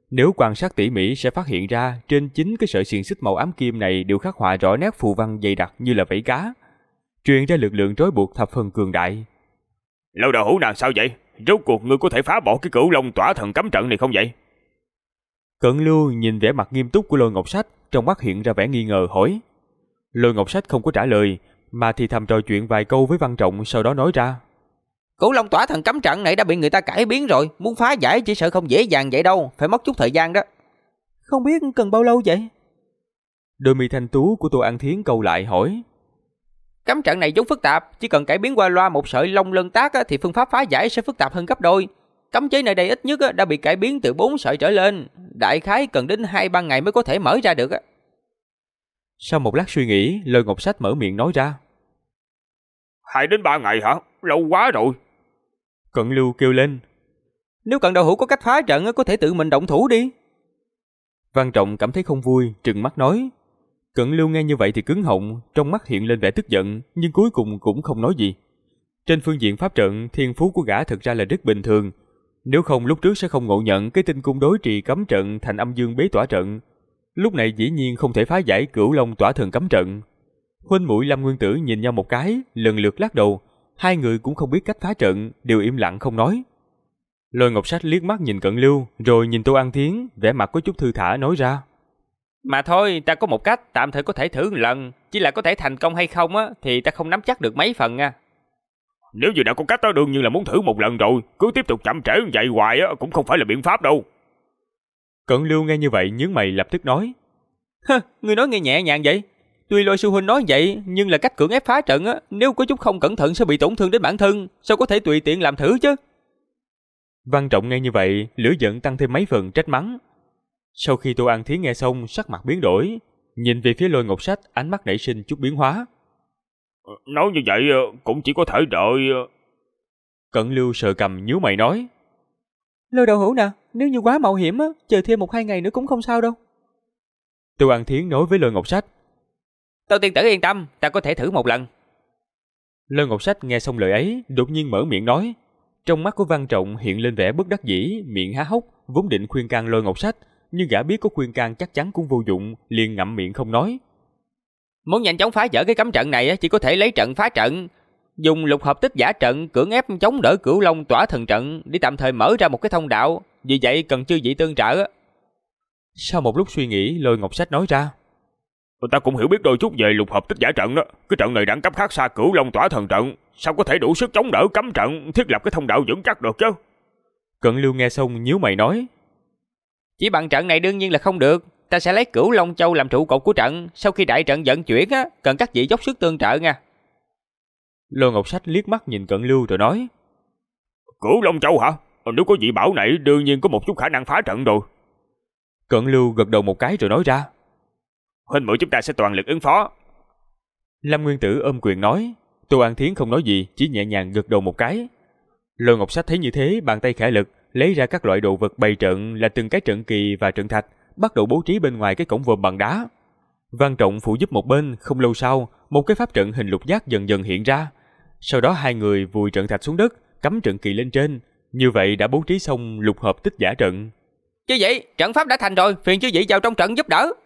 Nếu quan sát tỉ mỉ sẽ phát hiện ra trên chính cái sợi xiềng xích màu ám kim này đều khắc họa rõ nét phù văn dày đặc như là vảy cá, truyền ra lực lượng trói buộc thập phần cường đại. Lâu đầu hữu nàng sao vậy? Rốt cuộc ngươi có thể phá bỏ cái Cửu Long tỏa thần cấm trận này không vậy? Cận Lưu nhìn vẻ mặt nghiêm túc của Lôi Ngọc Sách, trong mắt hiện ra vẻ nghi ngờ hỏi. Lôi Ngọc Sách không có trả lời, mà thì thầm trò chuyện vài câu với Văn Trọng, sau đó nói ra. Cửu Long tỏa thần cấm trận này đã bị người ta cải biến rồi, muốn phá giải chỉ sợ không dễ dàng vậy đâu, phải mất chút thời gian đó. Không biết cần bao lâu vậy? Đôi mi thanh tú của Tô An Thiến câu lại hỏi. Cấm trận này vốn phức tạp, chỉ cần cải biến qua loa một sợi long lân tác thì phương pháp phá giải sẽ phức tạp hơn gấp đôi. Cấm chế nơi đây ít nhất đã bị cải biến từ 4 sợi trở lên, đại khái cần đến 2-3 ngày mới có thể mở ra được. Sau một lát suy nghĩ, Lôi Ngọc Sách mở miệng nói ra. 2 đến 3 ngày hả? Lâu quá rồi. Cận Lưu kêu lên. Nếu Cận đạo hữu có cách phá trận có thể tự mình động thủ đi. Văn Trọng cảm thấy không vui, trừng mắt nói. Cận Lưu nghe như vậy thì cứng họng, trong mắt hiện lên vẻ tức giận, nhưng cuối cùng cũng không nói gì. Trên phương diện pháp trận, thiên phú của gã thực ra là rất bình thường. Nếu không lúc trước sẽ không ngộ nhận cái tinh cung đối trì cấm trận thành âm dương bế tỏa trận. Lúc này dĩ nhiên không thể phá giải Cửu Long tỏa thần cấm trận. Huynh muội Lâm Nguyên Tử nhìn nhau một cái, lần lượt lắc đầu. Hai người cũng không biết cách phá trận, đều im lặng không nói. Lôi Ngọc Sách liếc mắt nhìn Cận Lưu, rồi nhìn Tô An Thiến, vẻ mặt có chút thư thả nói ra. Mà thôi, ta có một cách, tạm thời có thể thử một lần. Chỉ là có thể thành công hay không thì ta không nắm chắc được mấy phần nha. Nếu như đã có cách đó đương nhiên là muốn thử một lần rồi. Cứ tiếp tục chậm trễ vậy hoài cũng không phải là biện pháp đâu. Cận Lưu nghe như vậy nhướng mày lập tức nói. Ngươi nói nghe nhẹ nhàng vậy. Tuy Lôi sư huynh nói vậy, nhưng là cách cưỡng ép phá trận nếu có chút không cẩn thận sẽ bị tổn thương đến bản thân, sao có thể tùy tiện làm thử chứ? Văn Trọng nghe như vậy, lửa giận tăng thêm mấy phần, trách mắng. Sau khi Tô An Thiến nghe xong, sắc mặt biến đổi, nhìn về phía Lôi Ngọc Sách, ánh mắt nảy sinh chút biến hóa. Nói như vậy cũng chỉ có thể đợi. Cận Lưu sờ cằm nhíu mày nói. Lôi đạo hữu nè, nếu như quá mạo hiểm chờ thêm 1-2 ngày nữa cũng không sao đâu. Tô An Thiến nói với Lôi Ngọc Sách. Tô tiên tử yên tâm, ta có thể thử một lần. Lôi Ngọc Sách nghe xong lời ấy, đột nhiên mở miệng nói. Trong mắt của Văn Trọng hiện lên vẻ bất đắc dĩ, miệng há hốc, vốn định khuyên can Lôi Ngọc Sách, nhưng gã biết có khuyên can chắc chắn cũng vô dụng, liền ngậm miệng không nói. Muốn nhanh chóng phá vỡ cái cấm trận này chỉ có thể lấy trận phá trận, dùng lục hợp tích giả trận cưỡng ép chống đỡ Cửu Long tỏa thần trận để tạm thời mở ra một cái thông đạo, vì vậy cần chư vị tương trợ. Sau một lúc suy nghĩ, Lôi Ngọc Sách nói ra. Ta cũng hiểu biết đôi chút về lục hợp tích giả trận đó. Cái trận này đẳng cấp khác xa Cửu Long tỏa thần trận, sao có thể đủ sức chống đỡ cấm trận, thiết lập cái thông đạo vững chắc được chứ? Cận Lưu nghe xong nhíu mày nói. Chỉ bằng trận này đương nhiên là không được. Ta sẽ lấy Cửu Long Châu làm trụ cột của trận. Sau khi đại trận vận chuyển cần các vị dốc sức tương trợ nha. Lôi Ngọc Sách liếc mắt nhìn Cận Lưu rồi nói. Cửu Long Châu hả? Nếu có dị bảo này đương nhiên có một chút khả năng phá trận rồi. Cận Lưu gật đầu một cái rồi nói ra. Huynh muội chúng ta sẽ toàn lực ứng phó. Lâm Nguyên Tử ôm quyền nói. Tô An Thiến không nói gì, chỉ nhẹ nhàng gật đầu một cái. Lôi Ngọc Sách thấy như thế, bàn tay khẽ lực, lấy ra các loại đồ vật bày trận là từng cái trận kỳ và trận thạch, bắt đầu bố trí bên ngoài cái cổng vòm bằng đá. Văn Trọng phụ giúp một bên, không lâu sau, một cái pháp trận hình lục giác dần dần hiện ra. Sau đó hai người vùi trận thạch xuống đất, cắm trận kỳ lên trên. Như vậy đã bố trí xong lục hợp tích giả trận. Chứ vậy, trận pháp đã thành rồi, phiền chư vị vào trong trận giúp đỡ.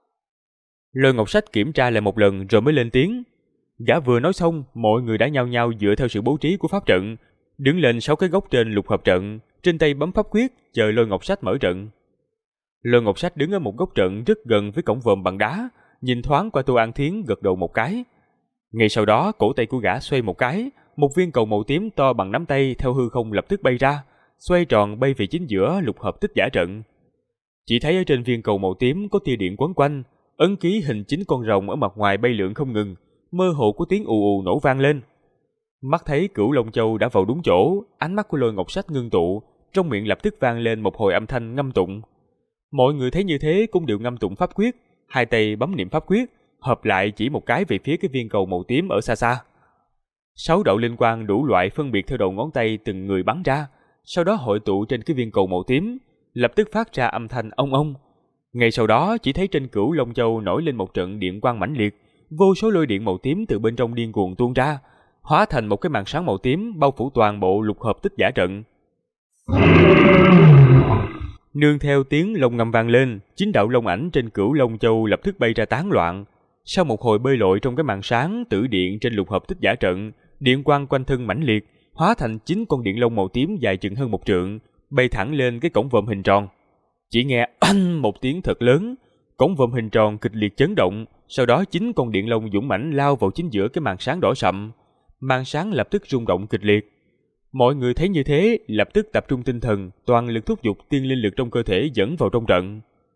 Lôi Ngọc Sách kiểm tra lại một lần rồi mới lên tiếng. Gã vừa nói xong, mọi người đã nhao nhao dựa theo sự bố trí của pháp trận, đứng lên 6 cái góc trên lục hợp trận, trên tay bấm pháp quyết chờ Lôi Ngọc Sách mở trận. Lôi Ngọc Sách đứng ở một góc trận rất gần với cổng vòm bằng đá, nhìn thoáng qua Tô An Thiến gật đầu một cái. Ngay sau đó cổ tay của gã xoay một cái, một viên cầu màu tím to bằng nắm tay theo hư không lập tức bay ra, xoay tròn bay về chính giữa lục hợp tích giả trận. Chỉ thấy ở trên viên cầu màu tím có tia điện quấn quanh, ấn ký hình 9 con rồng ở mặt ngoài bay lượn không ngừng, mơ hồ có tiếng ù ù nổ vang lên. Mắt thấy Cửu Long Châu đã vào đúng chỗ, ánh mắt của Lôi Ngọc Sách ngưng tụ, trong miệng lập tức vang lên một hồi âm thanh ngâm tụng. Mọi người thấy như thế cũng đều ngâm tụng pháp quyết, hai tay bấm niệm pháp quyết, hợp lại chỉ một cái về phía cái viên cầu màu tím ở xa xa. 6 đạo linh quang đủ loại phân biệt theo đầu ngón tay từng người bắn ra, sau đó hội tụ trên cái viên cầu màu tím, lập tức phát ra âm thanh ong ong. Ngay sau đó chỉ thấy trên Cửu Long Châu nổi lên một trận điện quang mãnh liệt, vô số lôi điện màu tím từ bên trong điên cuồng tuôn ra, hóa thành một cái màn sáng màu tím bao phủ toàn bộ lục hợp tích giả trận. Nương theo tiếng lông ngâm vang lên, 9 đạo long ảnh trên Cửu Long Châu lập tức bay ra tán loạn. Sau một hồi bơi lội trong cái màn sáng tử điện trên lục hợp tích giả trận, điện quang quanh thân mãnh liệt, hóa thành 9 con điện long màu tím dài chừng hơn 1 trượng, bay thẳng lên cái cổng vòm hình tròn. Chỉ nghe oanh một tiếng thật lớn, cổng vòm hình tròn kịch liệt chấn động, sau đó 9 con điện long dũng mãnh lao vào chính giữa cái màn sáng đỏ sậm. Màn sáng lập tức rung động kịch liệt. Mọi người thấy như thế, lập tức tập trung tinh thần, toàn lực thúc giục tiên linh lực trong cơ thể dẫn vào trong trận.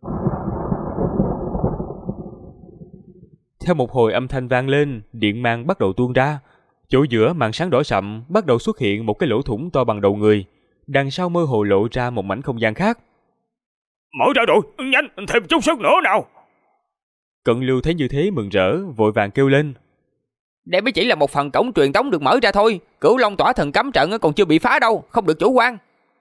Theo một hồi âm thanh vang lên, điện mang bắt đầu tuôn ra. Chỗ giữa màn sáng đỏ sậm bắt đầu xuất hiện một cái lỗ thủng to bằng đầu người, đằng sau mơ hồ lộ ra một mảnh không gian khác. Mở ra rồi, nhanh, thêm chút sức nữa nào. Cận Lưu thấy như thế mừng rỡ, vội vàng kêu lên. Đây mới chỉ là một phần cổng truyền tống được mở ra thôi, Cửu Long tỏa thần cấm trận còn chưa bị phá đâu, không được chủ quan.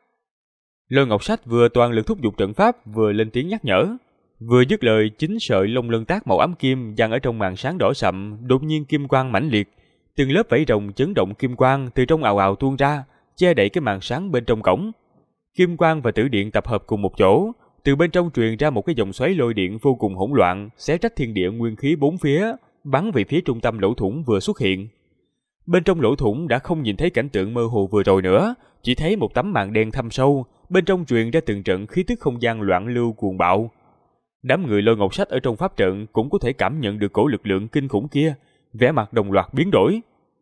Lôi Ngọc Sách vừa toàn lực thúc giục trận pháp vừa lên tiếng nhắc nhở. Vừa dứt lời, 9 sợi lông lân tác màu ám kim giăng ở trong màn sáng đỏ sậm, đột nhiên kim quang mãnh liệt, từng lớp vảy rồng chấn động kim quang từ trong ào ào tuôn ra, che đậy cái màn sáng bên trong cổng. Kim quang và tử điện tập hợp cùng một chỗ, từ bên trong truyền ra một cái dòng xoáy lôi điện vô cùng hỗn loạn, xé rách thiên địa nguyên khí bốn phía, bắn về phía trung tâm lỗ thủng vừa xuất hiện. Bên trong lỗ thủng đã không nhìn thấy cảnh tượng mơ hồ vừa rồi nữa, chỉ thấy một tấm màn đen thâm sâu, bên trong truyền ra từng trận khí tức không gian loạn lưu cuồng bạo. Đám người Lôi Ngọc Sách ở trong pháp trận cũng có thể cảm nhận được cổ lực lượng kinh khủng kia, vẻ mặt đồng loạt biến đổi.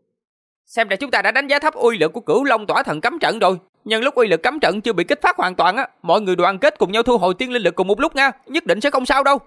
Xem ra chúng ta đã đánh giá thấp uy lực của Cửu Long tỏa thần cấm trận rồi. Nhưng lúc uy lực cấm trận chưa bị kích phát hoàn toàn á, mọi người đoàn kết cùng nhau thu hồi tiên linh lực cùng một lúc nha, nhất định sẽ không sao đâu.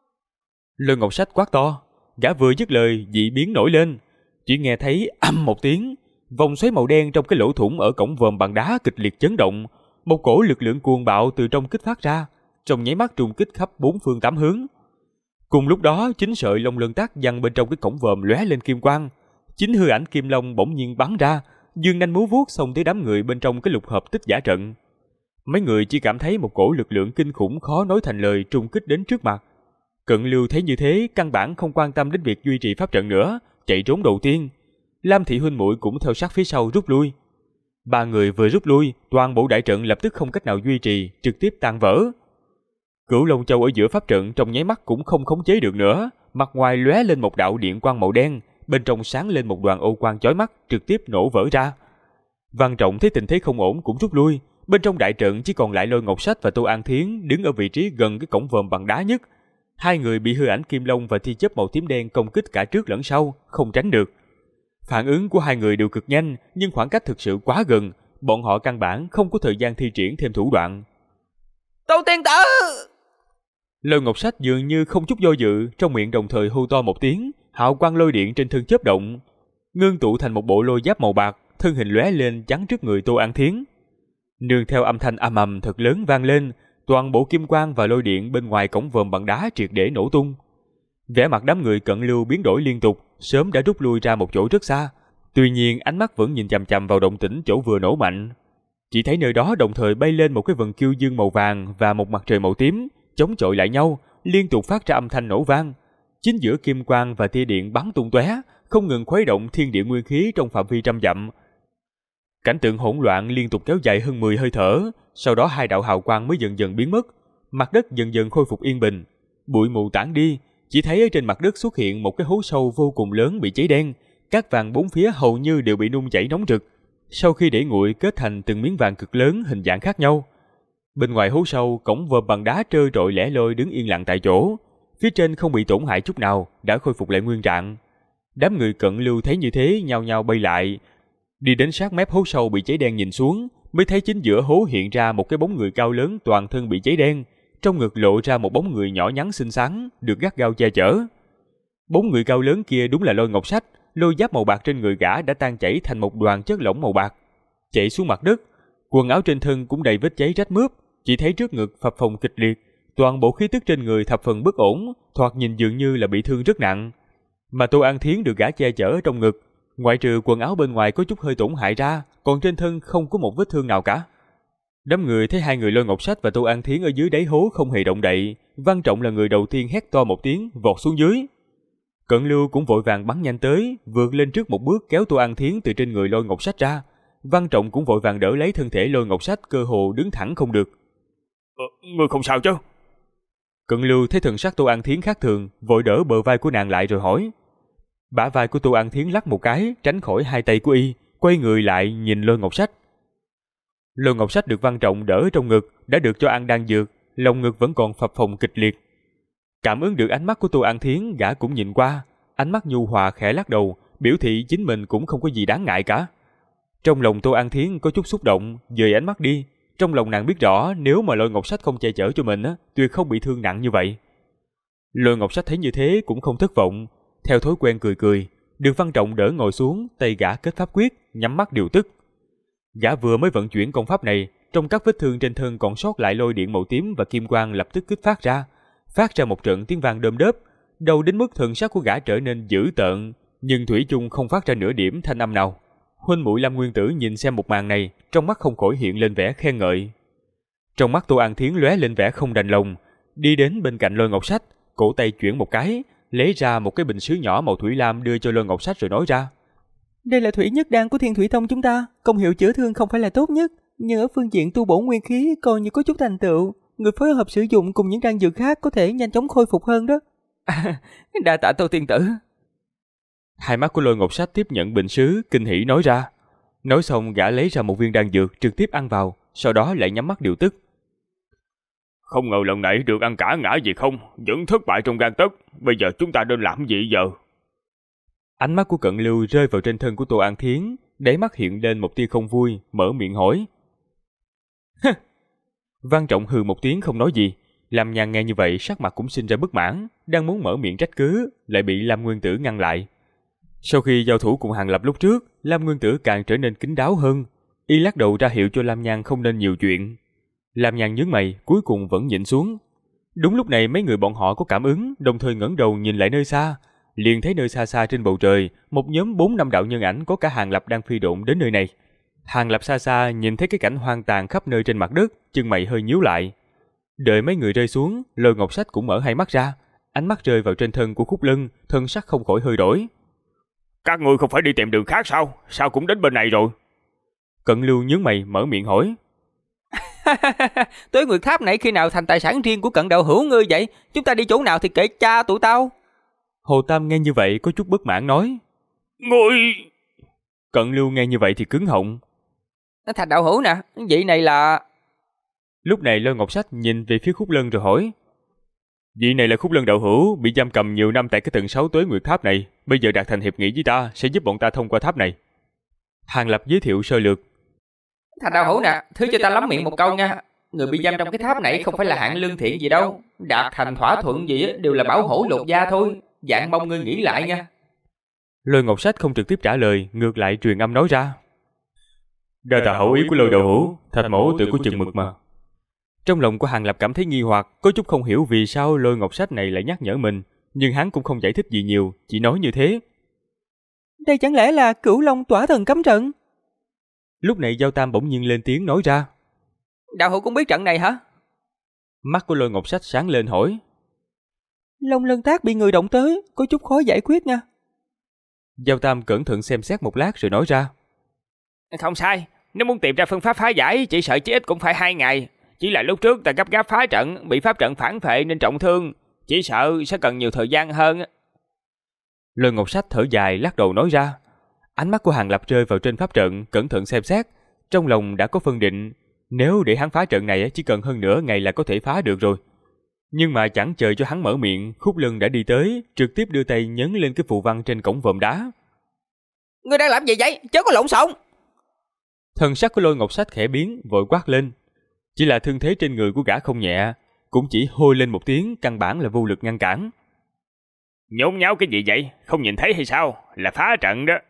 Lôi Ngọc Sách quát to, gã vừa dứt lời dị biến nổi lên, chỉ nghe thấy ầm một tiếng, vòng xoáy màu đen trong cái lỗ thủng ở cổng vòm bằng đá kịch liệt chấn động, một cổ lực lượng cuồng bạo từ trong kích phát ra, trong nháy mắt trùng kích khắp 4 phương 8 hướng. Cùng lúc đó, 9 sợi lông lân tác giăng bên trong cái cổng vòm lóe lên kim quang, 9 hư ảnh kim long bỗng nhiên bắn ra, dương nanh múa vuốt xông tới đám người bên trong cái lục hợp tích giả trận. Mấy người chỉ cảm thấy một cổ lực lượng kinh khủng khó nói thành lời trùng kích đến trước mặt. Cận Lưu thấy như thế, căn bản không quan tâm đến việc duy trì pháp trận nữa, chạy trốn đầu tiên. Lam thị huynh muội cũng theo sát phía sau rút lui. 3 người vừa rút lui, toàn bộ đại trận lập tức không cách nào duy trì, trực tiếp tan vỡ. Cửu Long Châu ở giữa pháp trận trong nháy mắt cũng không khống chế được nữa, mặt ngoài lóe lên một đạo điện quang màu đen, bên trong sáng lên một đoàn ô quang chói mắt, trực tiếp nổ vỡ ra. Văn Trọng thấy tình thế không ổn cũng rút lui, bên trong đại trận chỉ còn lại Lôi Ngọc Sách và Tô An Thiến đứng ở vị trí gần cái cổng vòm bằng đá nhất. Hai người bị hư ảnh kim long và thi chớp màu tím đen công kích cả trước lẫn sau, không tránh được. Phản ứng của hai người đều cực nhanh, nhưng khoảng cách thực sự quá gần, bọn họ căn bản không có thời gian thi triển thêm thủ đoạn. Tô tiên tử! Lôi Ngọc Sách dường như không chút do dự, trong miệng đồng thời hô to một tiếng, hào quang lôi điện trên thân chớp động, ngưng tụ thành một bộ lôi giáp màu bạc, thân hình lóe lên chắn trước người Tô An Thiến. Nương theo âm thanh ầm ầm thật lớn vang lên, toàn bộ kim quang và lôi điện bên ngoài cổng vòm bằng đá triệt để nổ tung. Vẻ mặt đám người Cận Lưu biến đổi liên tục, sớm đã rút lui ra một chỗ rất xa. Tuy nhiên ánh mắt vẫn nhìn chằm chằm vào động tĩnh chỗ vừa nổ mạnh. Chỉ thấy nơi đó đồng thời bay lên một cái vần kiêu dương màu vàng và một mặt trời màu tím, chống chọi lại nhau, liên tục phát ra âm thanh nổ vang. Chính giữa kim quang và tia điện bắn tung tóe, không ngừng khuấy động thiên địa nguyên khí trong phạm vi trăm dặm. Cảnh tượng hỗn loạn liên tục kéo dài hơn 10 hơi thở, sau đó hai đạo hào quang mới dần dần biến mất, mặt đất dần dần khôi phục yên bình. Bụi mù tản đi, chỉ thấy ở trên mặt đất xuất hiện một cái hố sâu vô cùng lớn bị cháy đen, cát vàng bốn phía hầu như đều bị nung chảy nóng rực. Sau khi để nguội kết thành từng miếng vàng cực lớn hình dạng khác nhau. Bên ngoài hố sâu, cổng vòm bằng đá trơ trọi lẻ loi đứng yên lặng tại chỗ, phía trên không bị tổn hại chút nào, đã khôi phục lại nguyên trạng. Đám người Cận Lưu thấy như thế nhao nhao bay lại, đi đến sát mép hố sâu bị cháy đen nhìn xuống, mới thấy chính giữa hố hiện ra một cái bóng người cao lớn toàn thân bị cháy đen, trong ngực lộ ra một bóng người nhỏ nhắn xinh xắn, được gắt gao che chở. Bóng người cao lớn kia đúng là Lôi Ngọc Sách, lôi giáp màu bạc trên người gã đã tan chảy thành một đoàn chất lỏng màu bạc, chảy xuống mặt đất. Quần áo trên thân cũng đầy vết cháy rách mướp, chỉ thấy trước ngực phập phồng kịch liệt, toàn bộ khí tức trên người thập phần bất ổn, thoạt nhìn dường như là bị thương rất nặng. Mà Tô An Thiến được gã che chở trong ngực, ngoại trừ quần áo bên ngoài có chút hơi tổn hại ra, còn trên thân không có một vết thương nào cả. Đám người thấy hai người Lôi Ngọc Sách và Tô An Thiến ở dưới đáy hố không hề động đậy, Văn Trọng là người đầu tiên hét to một tiếng, vọt xuống dưới. Cận Lưu cũng vội vàng bắn nhanh tới, vượt lên trước một bước kéo Tô An Thiến từ trên người Lôi Ngọc Sách ra. Văn Trọng cũng vội vàng đỡ lấy thân thể Lôi Ngọc Sách, cơ hồ đứng thẳng không được. Ngươi không sao chứ? Cận Lưu thấy thần sắc Tô An Thiến khác thường, vội đỡ bờ vai của nàng lại rồi hỏi. Bả vai của Tô An Thiến lắc một cái, tránh khỏi hai tay của y, quay người lại nhìn Lôi Ngọc Sách. Lôi Ngọc Sách được Văn Trọng đỡ trong ngực, đã được cho ăn đan dược, lòng ngực vẫn còn phập phồng kịch liệt. Cảm ứng được ánh mắt của Tô An Thiến, gã cũng nhìn qua, ánh mắt nhu hòa khẽ lắc đầu, biểu thị chính mình cũng không có gì đáng ngại cả. Trong lòng Tô An Thiến có chút xúc động, dời ánh mắt đi. Trong lòng nàng biết rõ nếu mà Lôi Ngọc Sách không che chở cho mình tuyệt không bị thương nặng như vậy. Lôi Ngọc Sách thấy như thế cũng không thất vọng, theo thói quen cười cười, được Văn Trọng đỡ ngồi xuống, tay gã kết pháp quyết, nhắm mắt điều tức. Gã vừa mới vận chuyển công pháp này, trong các vết thương trên thân còn sót lại lôi điện màu tím và kim quang lập tức kích phát ra một trận tiếng vang đơm đớp, đầu đến mức thần sắc của gã trở nên dữ tợn, nhưng thủy chung không phát ra nửa điểm thanh âm nào. Huynh muội Lâm Nguyên Tử nhìn xem một màn này, trong mắt không khỏi hiện lên vẻ khen ngợi. Trong mắt Tô An Thiến lóe lên vẻ không đành lòng, đi đến bên cạnh Lôi Ngọc Sách, cổ tay chuyển một cái, lấy ra một cái bình sứ nhỏ màu thủy lam đưa cho Lôi Ngọc Sách rồi nói ra. Đây là thủy nhất đan của Thiên Thủy Tông chúng ta, công hiệu chữa thương không phải là tốt nhất, nhưng ở phương diện tu bổ nguyên khí coi như có chút thành tựu, người phối hợp sử dụng cùng những đan dược khác có thể nhanh chóng khôi phục hơn đó. Đa tạ Tô tiên tử. Hai mắt của Lôi Ngọc Sách tiếp nhận bình sứ, kinh hỉ nói ra. Nói xong gã lấy ra một viên đan dược trực tiếp ăn vào, sau đó lại nhắm mắt điều tức. Không ngờ lần này được ăn cả ngã gì không, vẫn thất bại trong gang tấc. Bây giờ chúng ta nên làm gì giờ? Ánh mắt của Cận Lưu rơi vào trên thân của Tô An Thiến, đáy mắt hiện lên một tia không vui, mở miệng hỏi. Văn Trọng hừ một tiếng không nói gì. Lam Nhan nghe như vậy sắc mặt cũng sinh ra bất mãn, đang muốn mở miệng trách cứ, lại bị Lam Nguyên Tử ngăn lại. Sau khi giao thủ cùng Hàng Lập lúc trước, Lam Nguyên Tử càng trở nên kín đáo hơn, y lắc đầu ra hiệu cho Lam Nhan không nên nhiều chuyện. Lam Nhan nhướng mày, cuối cùng vẫn nhịn xuống. Đúng lúc này mấy người bọn họ có cảm ứng, đồng thời ngẩng đầu nhìn lại nơi xa, liền thấy nơi xa xa trên bầu trời, một nhóm 4-5 đạo nhân ảnh có cả Hàng Lập đang phi độn đến nơi này. Hàng Lập xa xa nhìn thấy cái cảnh hoang tàn khắp nơi trên mặt đất, chân mày hơi nhíu lại. Đợi mấy người rơi xuống, Lôi Ngọc Sách cũng mở hai mắt ra, ánh mắt rơi vào trên thân của Khúc Lân, thân sắc không khỏi hơi đổi. Các ngươi không phải đi tìm đường khác sao? Sao cũng đến bên này rồi? Cận Lưu nhướng mày mở miệng hỏi. Tuế Nguyệt Tháp này khi nào thành tài sản riêng của Cận đạo hữu ngươi vậy? Chúng ta đi chỗ nào thì kệ cha tụi tao. Hồ Tam nghe như vậy có chút bất mãn nói. Ngươi... Cận Lưu nghe như vậy thì cứng họng. Thành đạo hữu nè, vị này là... Lúc này Lôi Ngọc Sách nhìn về phía Khúc Lân rồi hỏi. Vị này là Khúc Lân đạo hữu, bị giam cầm nhiều năm tại cái tầng 6 Tuế Nguyệt Tháp này, bây giờ đạt thành hiệp nghị với ta, sẽ giúp bọn ta thông qua tháp này. Hàng Lập giới thiệu sơ lược. Thành đạo hữu nè, thứ cho ta lắm miệng một câu nha. Người bị giam trong cái tháp này không phải là hạng lương thiện gì đâu, đạt thành thỏa thuận gì đều là bảo hổ lột da thôi, dạng mong ngươi nghĩ lại nha. Lôi Ngọc Sách không trực tiếp trả lời, ngược lại truyền âm nói ra. Đa tạ hậu ý của Lôi đạo hữu, Thạch mẫu tự có chừng mực mà. Trong lòng của Hàng Lập cảm thấy nghi hoặc, có chút không hiểu vì sao Lôi Ngọc Sách này lại nhắc nhở mình, nhưng hắn cũng không giải thích gì nhiều, chỉ nói như thế. Đây chẳng lẽ là Cửu Long tỏa thần cấm trận? Lúc này Giao Tam bỗng nhiên lên tiếng nói ra. Đạo hữu cũng biết trận này hả? Mắt của Lôi Ngọc Sách sáng lên hỏi. Long Lân Tác bị người động tới, có chút khó giải quyết nha. Giao Tam cẩn thận xem xét một lát rồi nói ra. Không sai, nếu muốn tìm ra phương pháp phá giải, chỉ sợ chí ít cũng phải 2 ngày. Chỉ là lúc trước ta gấp gáp phá trận, bị pháp trận phản phệ nên trọng thương, chỉ sợ sẽ cần nhiều thời gian hơn. Lôi Ngọc Sách thở dài lắc đầu nói ra. Ánh mắt của Hàng Lập rơi vào trên pháp trận, cẩn thận xem xét, trong lòng đã có phân định, nếu để hắn phá trận này chỉ cần hơn nửa ngày là có thể phá được rồi. Nhưng mà chẳng chờ cho hắn mở miệng, Khúc Lân đã đi tới, trực tiếp đưa tay nhấn lên cái phù văn trên cổng vòm đá. Ngươi đang làm gì vậy? Chớ có lộn xộn! Thần sắc của Lôi Ngọc Sách khẽ biến, vội quát lên. Chỉ là thương thế trên người của gã không nhẹ, cũng chỉ hôi lên một tiếng, căn bản là vô lực ngăn cản. Nhốn nháo cái gì vậy? Không nhìn thấy hay sao? Là phá trận đó.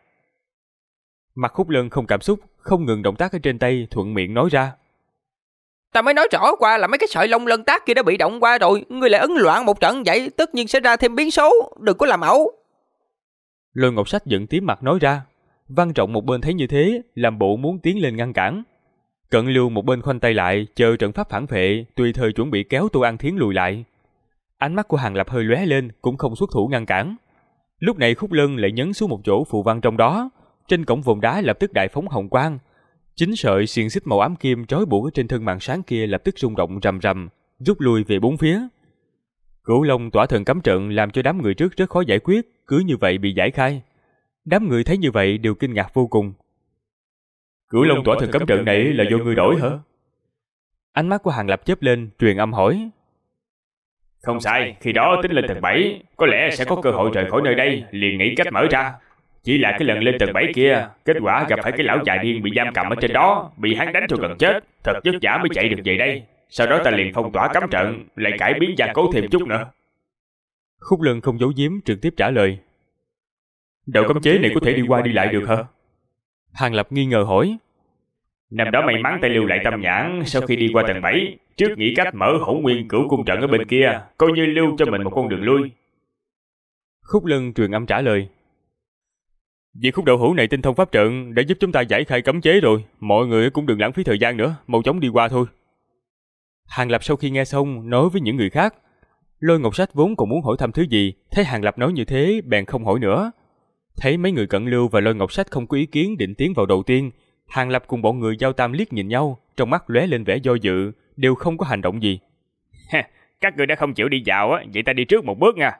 Mặt Khúc Lân không cảm xúc, không ngừng động tác ở trên tay, thuận miệng nói ra. Ta mới nói rõ qua là mấy cái sợi Long Lân Tác kia đã bị động qua rồi, ngươi lại ấn loạn một trận vậy, tất nhiên sẽ ra thêm biến số, đừng có làm ẩu. Lôi Ngọc Sách giận tím mặt nói ra. Văn Trọng một bên thấy như thế, làm bộ muốn tiến lên ngăn cản. Cận Lưu một bên khoanh tay lại, chờ trận pháp phản phệ, tùy thời chuẩn bị kéo Tô An Thiến lùi lại. Ánh mắt của Hàng Lập hơi lóe lên, cũng không xuất thủ ngăn cản. Lúc này Khúc Lân lại nhấn xuống một chỗ phù văn trong đó, trên cổng vòm đá lập tức đại phóng hồng quang. Chính sợi xiềng xích màu ám kim trói buộc ở trên thân màn sáng kia lập tức rung động rầm rầm, rút lui về bốn phía. Cửu Long tỏa thần cấm trận làm cho đám người trước rất khó giải quyết, cứ như vậy bị giải khai. Đám người thấy như vậy đều kinh ngạc vô cùng. Cửu Long tỏa thần cấm trận này là do ngươi đổi hả? Ánh mắt của Hàng Lập chớp lên, truyền âm hỏi. Không sai, khi đó tính lên tầng 7, có lẽ sẽ có cơ hội rời khỏi nơi đây, liền nghĩ cách mở ra. Chỉ là cái lần lên tầng 7 kia, kết quả gặp phải cái lão già điên bị giam cầm ở trên đó, bị hắn đánh cho gần chết, thật vất vả mới chạy được về đây. Sau đó ta liền phong tỏa cấm trận, lại cải biến gia cố thêm chút nữa. Khúc Lân không giấu giếm trực tiếp trả lời. Đạo cấm chế này có thể đi qua đi lại được hả? Hàng Lập nghi ngờ hỏi. Năm đó may mắn ta lưu lại tâm nhãn, sau khi đi qua tầng 7, trước nghĩ cách mở Hỗn Nguyên Cửu cung trận ở bên kia, coi như lưu cho mình một con đường lui. Khúc Lân truyền âm trả lời. Vì khúc đậu hữu này tinh thông pháp trận đã giúp chúng ta giải khai cấm chế rồi, mọi người cũng đừng lãng phí thời gian nữa, mau chóng đi qua thôi. Hàng Lập sau khi nghe xong nói với những người khác. Lôi Ngọc Sách vốn còn muốn hỏi thăm thứ gì, thấy Hàng Lập nói như thế bèn không hỏi nữa. Thấy mấy người Cận Lưu và Lôi Ngọc Sách không có ý kiến định tiến vào đầu tiên, Hàng Lập cùng bọn người Giao Tam liếc nhìn nhau, trong mắt lóe lên vẻ do dự, đều không có hành động gì. Các người đã không chịu đi vào á, vậy ta đi trước một bước nha.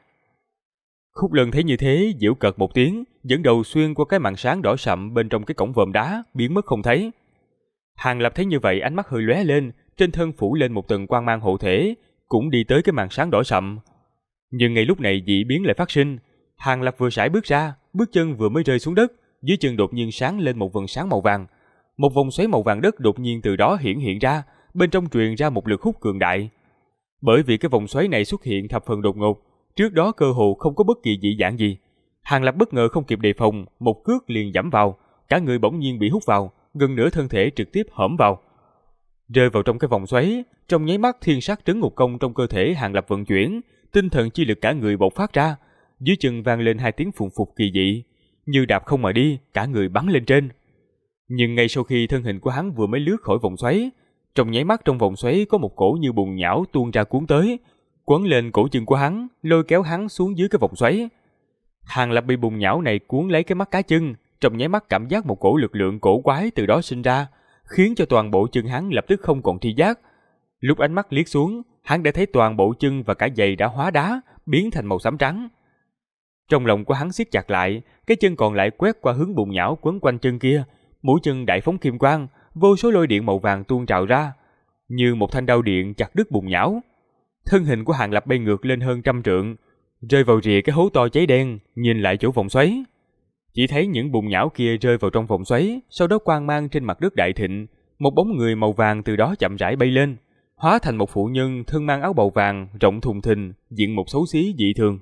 Khúc Lân thấy như thế, giễu cợt một tiếng, dẫn đầu xuyên qua cái màn sáng đỏ sậm bên trong cái cổng vòm đá, biến mất không thấy. Hàng Lập thấy như vậy, ánh mắt hơi lóe lên, trên thân phủ lên một tầng quang mang hộ thể, cũng đi tới cái màn sáng đỏ sậm. Nhưng ngay lúc này dị biến lại phát sinh. Hàng Lập vừa sải bước ra, bước chân vừa mới rơi xuống đất, dưới chân đột nhiên sáng lên một vầng sáng màu vàng. Một vòng xoáy màu vàng đất đột nhiên từ đó hiện ra, bên trong truyền ra một lực hút cường đại. Bởi vì cái vòng xoáy này xuất hiện thập phần đột ngột, trước đó cơ hồ không có bất kỳ dị dạng gì. Hàng Lập bất ngờ không kịp đề phòng, một cước liền giẫm vào, cả người bỗng nhiên bị hút vào, gần nửa thân thể trực tiếp hõm vào. Rơi vào trong cái vòng xoáy, trong nháy mắt thiên sát trấn ngục công trong cơ thể Hàng Lập vận chuyển, tinh thần chi lực cả người bộc phát ra, dưới chân vang lên hai tiếng phùng phục kỳ dị, như đạp không mà đi, cả người bắn lên trên. Nhưng ngay sau khi thân hình của hắn vừa mới lướt khỏi vòng xoáy, trong nháy mắt trong vòng xoáy có một cổ như bùn nhão tuôn ra cuốn tới, quấn lên cổ chân của hắn, lôi kéo hắn xuống dưới cái vòng xoáy. Hàng Lập bị bùn nhão này cuốn lấy cái mắt cá chân, trong nháy mắt cảm giác một cổ lực lượng cổ quái từ đó sinh ra, khiến cho toàn bộ chân hắn lập tức không còn tri giác. Lúc ánh mắt liếc xuống, hắn đã thấy toàn bộ chân và cả giày đã hóa đá, biến thành màu xám trắng. Trong lòng của hắn siết chặt lại, cái chân còn lại quét qua hướng bùn nhão quấn quanh chân kia, mũi chân đại phóng kim quang, vô số lôi điện màu vàng tuôn trào ra, như một thanh đao điện chặt đứt bùn nhão. Thân hình của Hàng Lập bay ngược lên hơn 100 trượng, rơi vào rìa cái hố to cháy đen, nhìn lại chỗ vòng xoáy. Chỉ thấy những bùn nhão kia rơi vào trong vòng xoáy, sau đó quang mang trên mặt đất đại thịnh, một bóng người màu vàng từ đó chậm rãi bay lên, hóa thành một phụ nhân thân mang áo bào vàng, rộng thùng thình, diện một xấu xí dị thường.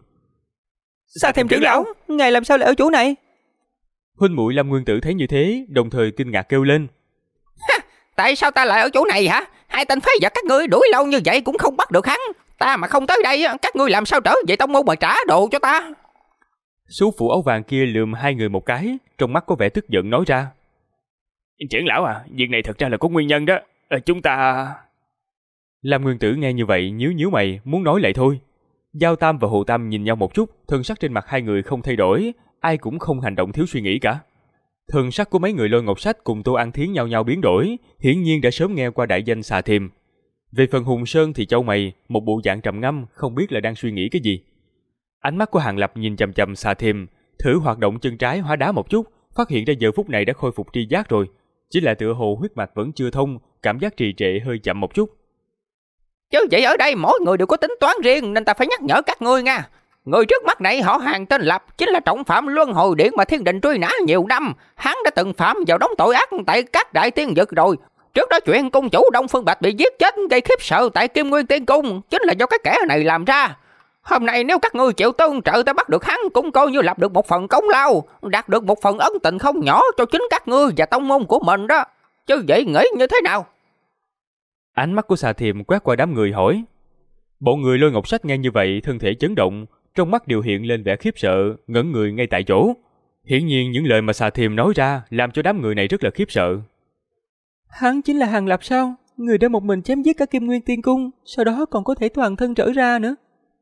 Sa Thêm trưởng lão, ngài làm sao lại ở chỗ này? Huynh muội Lâm Nguyên Tử thấy như thế, đồng thời kinh ngạc kêu lên. Tại sao ta lại ở chỗ này hả? Hai tên phế vật các ngươi đuổi lâu như vậy cũng không bắt được hắn. Ta mà không tới đây, các ngươi làm sao trở về tông môn mà trả đồ cho ta? Sú phụ áo vàng kia lườm hai người một cái, trong mắt có vẻ tức giận nói ra. Trưởng lão à, việc này thật ra là có nguyên nhân đó. Chúng ta... Lâm Nguyên Tử nghe như vậy nhíu nhíu mày, muốn nói lại thôi. Giao Tam và Hồ Tam nhìn nhau một chút, thân sắc trên mặt hai người không thay đổi, ai cũng không hành động thiếu suy nghĩ cả. Thần sắc của mấy người Lôi Ngọc Sách cùng Tô An Thiến nhau nhau biến đổi, hiển nhiên đã sớm nghe qua đại danh Xà Thiềm. Về phần Hùng Sơn thì châu mày, một bộ dạng trầm ngâm, không biết là đang suy nghĩ cái gì. Ánh mắt của Hàng Lập nhìn chằm chằm Xà Thiềm, thử hoạt động chân trái hóa đá một chút, phát hiện ra giờ phút này đã khôi phục tri giác rồi, chỉ là tựa hồ huyết mạch vẫn chưa thông, cảm giác trì trệ hơi chậm một chút. Chứ vậy ở đây mỗi người đều có tính toán riêng nên ta phải nhắc nhở các ngươi nha. Người trước mắt này họ Hàng tên Lập, chính là trọng phạm luân hồi điện mà thiên đình truy nã nhiều năm. Hắn đã từng phạm vào đống tội ác tại các đại tiên vực rồi. Trước đó chuyện cung chủ Đông Phương Bạch bị giết chết gây khiếp sợ tại Kim Nguyên Tiên Cung chính là do cái kẻ này làm ra. Hôm nay nếu các ngươi chịu tương trợ ta bắt được hắn cũng coi như lập được một phần công lao, đạt được một phần ân tình không nhỏ cho chính các ngươi và tông môn của mình đó. Chứ vậy nghĩ như thế nào? Ánh mắt của Xà Thiềm quét qua đám người hỏi. Bọn người Lôi Ngọc Sách nghe như vậy thân thể chấn động, trong mắt đều hiện lên vẻ khiếp sợ, ngẩn người ngay tại chỗ. Hiển nhiên những lời mà Xà Thiềm nói ra làm cho đám người này rất là khiếp sợ. Hắn chính là Hàng Lập sao? Người đã một mình chém giết cả Kim Nguyên Tiên Cung, sau đó còn có thể toàn thân trở ra nữa.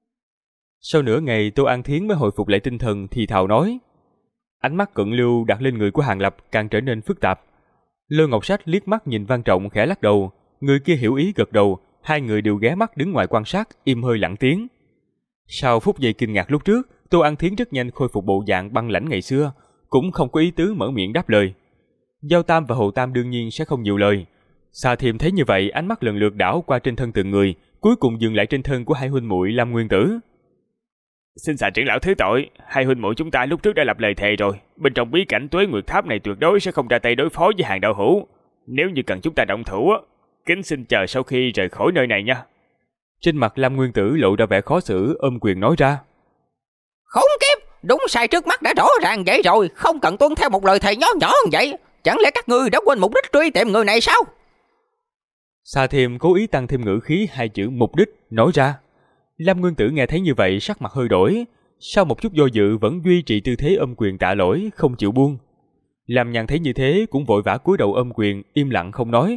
Sau nửa ngày Tô An Thiến mới hồi phục lại tinh thần thì thào nói. Ánh mắt Cận Lưu đặt lên người của Hàng Lập càng trở nên phức tạp. Lôi Ngọc Sách liếc mắt nhìn Văn Trọng khẽ lắc đầu, người kia hiểu ý gật đầu, hai người đều ghé mắt đứng ngoài quan sát, im hơi lặng tiếng. Sau phút giây kinh ngạc lúc trước, Tô An Thiến rất nhanh khôi phục bộ dạng băng lãnh ngày xưa, cũng không có ý tứ mở miệng đáp lời. Giao Tam và Hồ Tam đương nhiên sẽ không nhiều lời. Xà Thiềm thấy như vậy, ánh mắt lần lượt đảo qua trên thân từng người, cuối cùng dừng lại trên thân của hai huynh muội Lam Nguyên Tử. Xin xà trưởng lão thứ tội, hai huynh muội chúng ta lúc trước đã lập lời thề rồi, bên trong bí cảnh Tuế Nguyệt Tháp này tuyệt đối sẽ không ra tay đối phó với hàng đạo hữu. Nếu như cần chúng ta động thủ, kính xin chờ sau khi rời khỏi nơi này nha. Trên mặt Lam Nguyên Tử lộ ra vẻ khó xử, ôm quyền nói ra. Khốn kiếp, đúng sai trước mắt đã rõ ràng vậy rồi, không cần tuân theo một lời thề nhỏ nhỏ như vậy. Chẳng lẽ các ngươi đã quên mục đích truy tìm người này sao? Xà Thiềm cố ý tăng thêm ngữ khí hai chữ mục đích, nói ra. Lam Nguyên Tử nghe thấy như vậy sắc mặt hơi đổi, sau một chút do dự vẫn duy trì tư thế ôm quyền tạ lỗi, không chịu buông. Lam Nhàn thấy như thế cũng vội vã cúi đầu ôm quyền, im lặng không nói.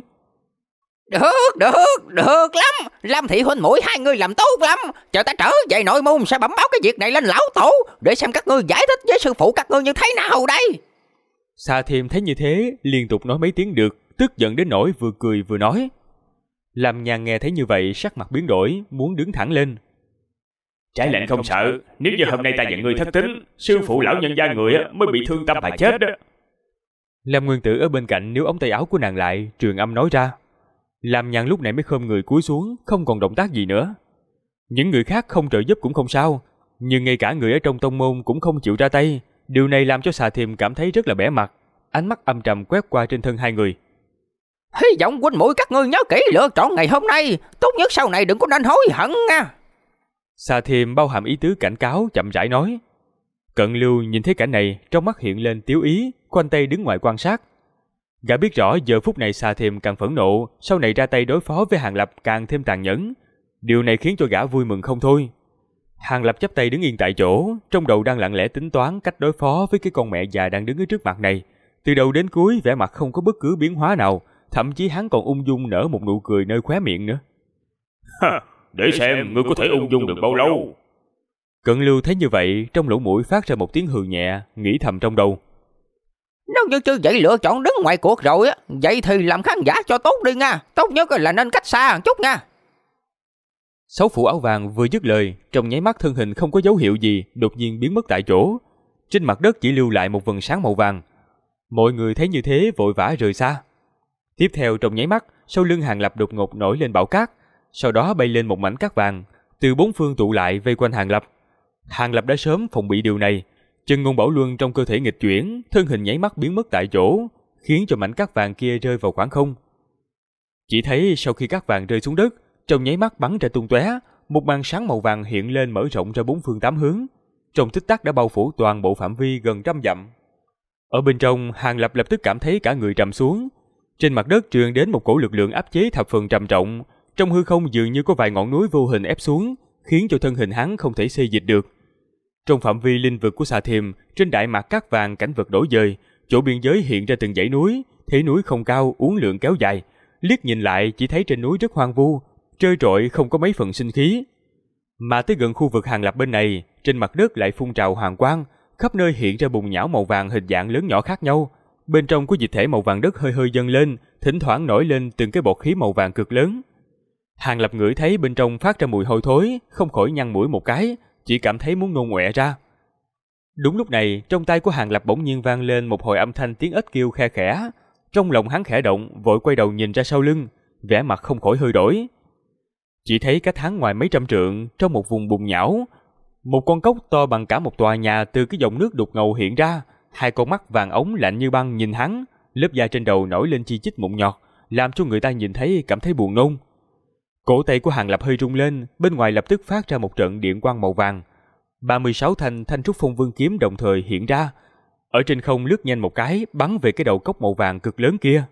Được lắm, Lam thị huynh muội hai người làm tốt lắm, chờ ta trở về nội môn sẽ bẩm báo cái việc này lên lão tổ, để xem các ngươi giải thích với sư phụ các ngươi như thế nào đây. Xà Thiềm thấy như thế, liên tục nói mấy tiếng được, tức giận đến nỗi vừa cười vừa nói. Lam Nhàn nghe thấy như vậy sắc mặt biến đổi, muốn đứng thẳng lên. Trái lệnh không sợ, nếu như hôm nay ta giận ngươi thất tín, sư phụ lão nhân gia người mới bị thương tâm mà chết đó. Lam Nguyên Tử ở bên cạnh níu ống tay áo của nàng lại, truyền âm nói ra. Lam Nhàn lúc này mới khom người cúi xuống, không còn động tác gì nữa. Những người khác không trợ giúp cũng không sao, nhưng ngay cả người ở trong tông môn cũng không chịu ra tay. Điều này làm cho Xà Thiềm cảm thấy rất là bẽ mặt, ánh mắt âm trầm quét qua trên thân hai người. Hy vọng huynh muội các ngươi nhớ kỹ lựa chọn ngày hôm nay, tốt nhất sau này đừng có nên hối hận nha. Xà Thiềm bao hàm ý tứ cảnh cáo, chậm rãi nói. Cận Lưu nhìn thấy cảnh này, trong mắt hiện lên tiếu ý, khoanh tay đứng ngoài quan sát. Gã biết rõ giờ phút này Xà Thiềm càng phẫn nộ, sau này ra tay đối phó với Hàng Lập càng thêm tàn nhẫn. Điều này khiến cho gã vui mừng không thôi. Hàng Lập chắp tay đứng yên tại chỗ, trong đầu đang lặng lẽ tính toán cách đối phó với cái con mẹ già đang đứng ở trước mặt này. Từ đầu đến cuối vẻ mặt không có bất cứ biến hóa nào, thậm chí hắn còn ung dung nở một nụ cười nơi khóe miệng nữa. Để xem ngươi có thể ung dung được bao lâu. Cận Lưu thấy như vậy, trong lỗ mũi phát ra một tiếng hừ nhẹ, nghĩ thầm trong đầu. Nếu như chưa vậy lựa chọn đứng ngoài cuộc rồi á, vậy thì làm khán giả cho tốt đi nha, tốt nhất là nên cách xa chút nha. Sáu phụ áo vàng vừa dứt lời, trong nháy mắt thân hình không có dấu hiệu gì, đột nhiên biến mất tại chỗ. Trên mặt đất chỉ lưu lại một vầng sáng màu vàng. Mọi người thấy như thế vội vã rời xa. Tiếp theo trong nháy mắt, sau lưng Hàng Lập đột ngột nổi lên bão cát, sau đó bay lên một mảnh cát vàng, từ bốn phương tụ lại vây quanh Hàng Lập. Hàng Lập đã sớm phòng bị điều này, chân ngôn bảo luân trong cơ thể nghịch chuyển, thân hình nháy mắt biến mất tại chỗ, khiến cho mảnh cát vàng kia rơi vào khoảng không. Chỉ thấy sau khi cát vàng rơi xuống đất, trong nháy mắt bắn ra tung tóe, một màn sáng màu vàng hiện lên mở rộng ra bốn phương tám hướng, trong tích tắc đã bao phủ toàn bộ phạm vi gần 100 dặm. Ở bên trong, Hàng Lập lập tức cảm thấy cả người trầm xuống. Trên mặt đất truyền đến một cổ lực lượng áp chế thập phần trầm trọng, trong hư không dường như có vài ngọn núi vô hình ép xuống, khiến cho thân hình hắn không thể xê dịch được. Trong phạm vi linh vực của Xà Thiềm, trên đại mạc cát vàng cảnh vật đổi dời, chỗ biên giới hiện ra từng dãy núi, thế núi không cao, uốn lượn kéo dài, liếc nhìn lại chỉ thấy trên núi rất hoang vu, trơ trọi không có mấy phần sinh khí. Mà tới gần khu vực Hàng Lập bên này, trên mặt đất lại phun trào hoàng quang, khắp nơi hiện ra bùn nhão màu vàng hình dạng lớn nhỏ khác nhau. Bên trong của dịch thể màu vàng đất hơi hơi dâng lên, thỉnh thoảng nổi lên từng cái bọt khí màu vàng cực lớn. Hàng Lập ngửi thấy bên trong phát ra mùi hôi thối, không khỏi nhăn mũi một cái, chỉ cảm thấy muốn nôn ọe ra. Đúng lúc này, trong tay của Hàng Lập bỗng nhiên vang lên một hồi âm thanh tiếng ếch kêu khe khẽ. Trong lòng hắn khẽ động, vội quay đầu nhìn ra sau lưng, vẻ mặt không khỏi hơi đổi. Chỉ thấy cách hắn ngoài mấy trăm trượng, trong một vùng bùn nhão, một con cốc to bằng cả một tòa nhà từ cái dòng nước đục ngầu hiện ra, hai con mắt vàng ống lạnh như băng nhìn hắn, lớp da trên đầu nổi lên chi chít mụn nhọt, làm cho người ta nhìn thấy cảm thấy buồn nôn. Cổ tay của Hàng Lập hơi rung lên, bên ngoài lập tức phát ra một trận điện quang màu vàng. 36 thanh trúc phong vương kiếm đồng thời hiện ra, ở trên không lướt nhanh một cái, bắn về cái đầu cốc màu vàng cực lớn kia.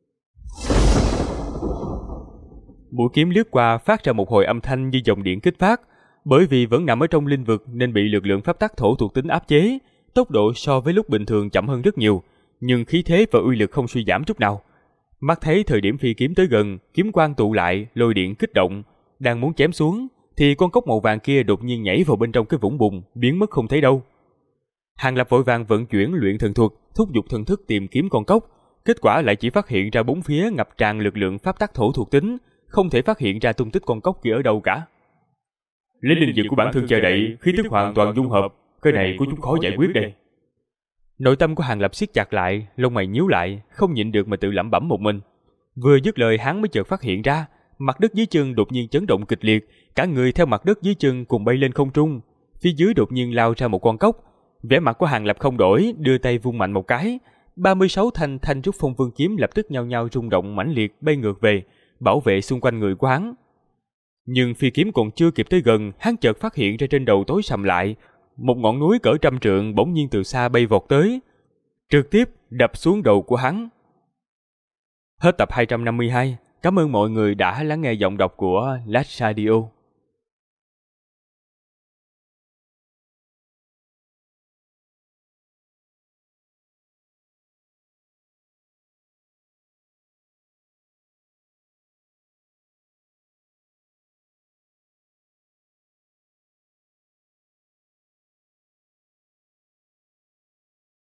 Mũi kiếm lướt qua phát ra một hồi âm thanh như dòng điện kích phát, bởi vì vẫn nằm ở trong linh vực nên bị lực lượng pháp tắc thổ thuộc tính áp chế, tốc độ so với lúc bình thường chậm hơn rất nhiều, nhưng khí thế và uy lực không suy giảm chút nào. Mắt thấy thời điểm phi kiếm tới gần, kiếm quang tụ lại, lôi điện kích động, đang muốn chém xuống, thì con cốc màu vàng kia đột nhiên nhảy vào bên trong cái vũng bùn, biến mất không thấy đâu. Hàng Lập vội vàng vận chuyển luyện thần thuật, thúc giục thần thức tìm kiếm con cốc, Kết quả lại chỉ phát hiện ra bốn phía ngập tràn lực lượng pháp tắc thổ thuộc tính, không thể phát hiện ra tung tích con cóc kia ở đâu cả. Lấy linh dược của bản thân che đậy, khí tức hoàn toàn dung hợp, cái này có chút khó giải quyết đây. Nội tâm của Hàng Lập siết chặt lại, lông mày nhíu lại, không nhịn được mà tự lẩm bẩm một mình. Vừa dứt lời hắn mới chợt phát hiện ra, mặt đất dưới chân đột nhiên chấn động kịch liệt, cả người theo mặt đất dưới chân cùng bay lên không trung. Phía dưới đột nhiên lao ra một con cóc. Vẻ mặt của Hàng Lập không đổi, đưa tay vung mạnh một cái, 36 thanh trúc phong vương kiếm lập tức nhao nhao rung động mãnh liệt bay ngược về, bảo vệ xung quanh người của hắn. Nhưng phi kiếm còn chưa kịp tới gần, hắn chợt phát hiện ra trên đầu tối sầm lại, một ngọn núi cỡ 100 trượng bỗng nhiên từ xa bay vọt tới, trực tiếp đập xuống đầu của hắn. Hết tập 252. Cảm ơn mọi người đã lắng nghe giọng đọc của Last Radio.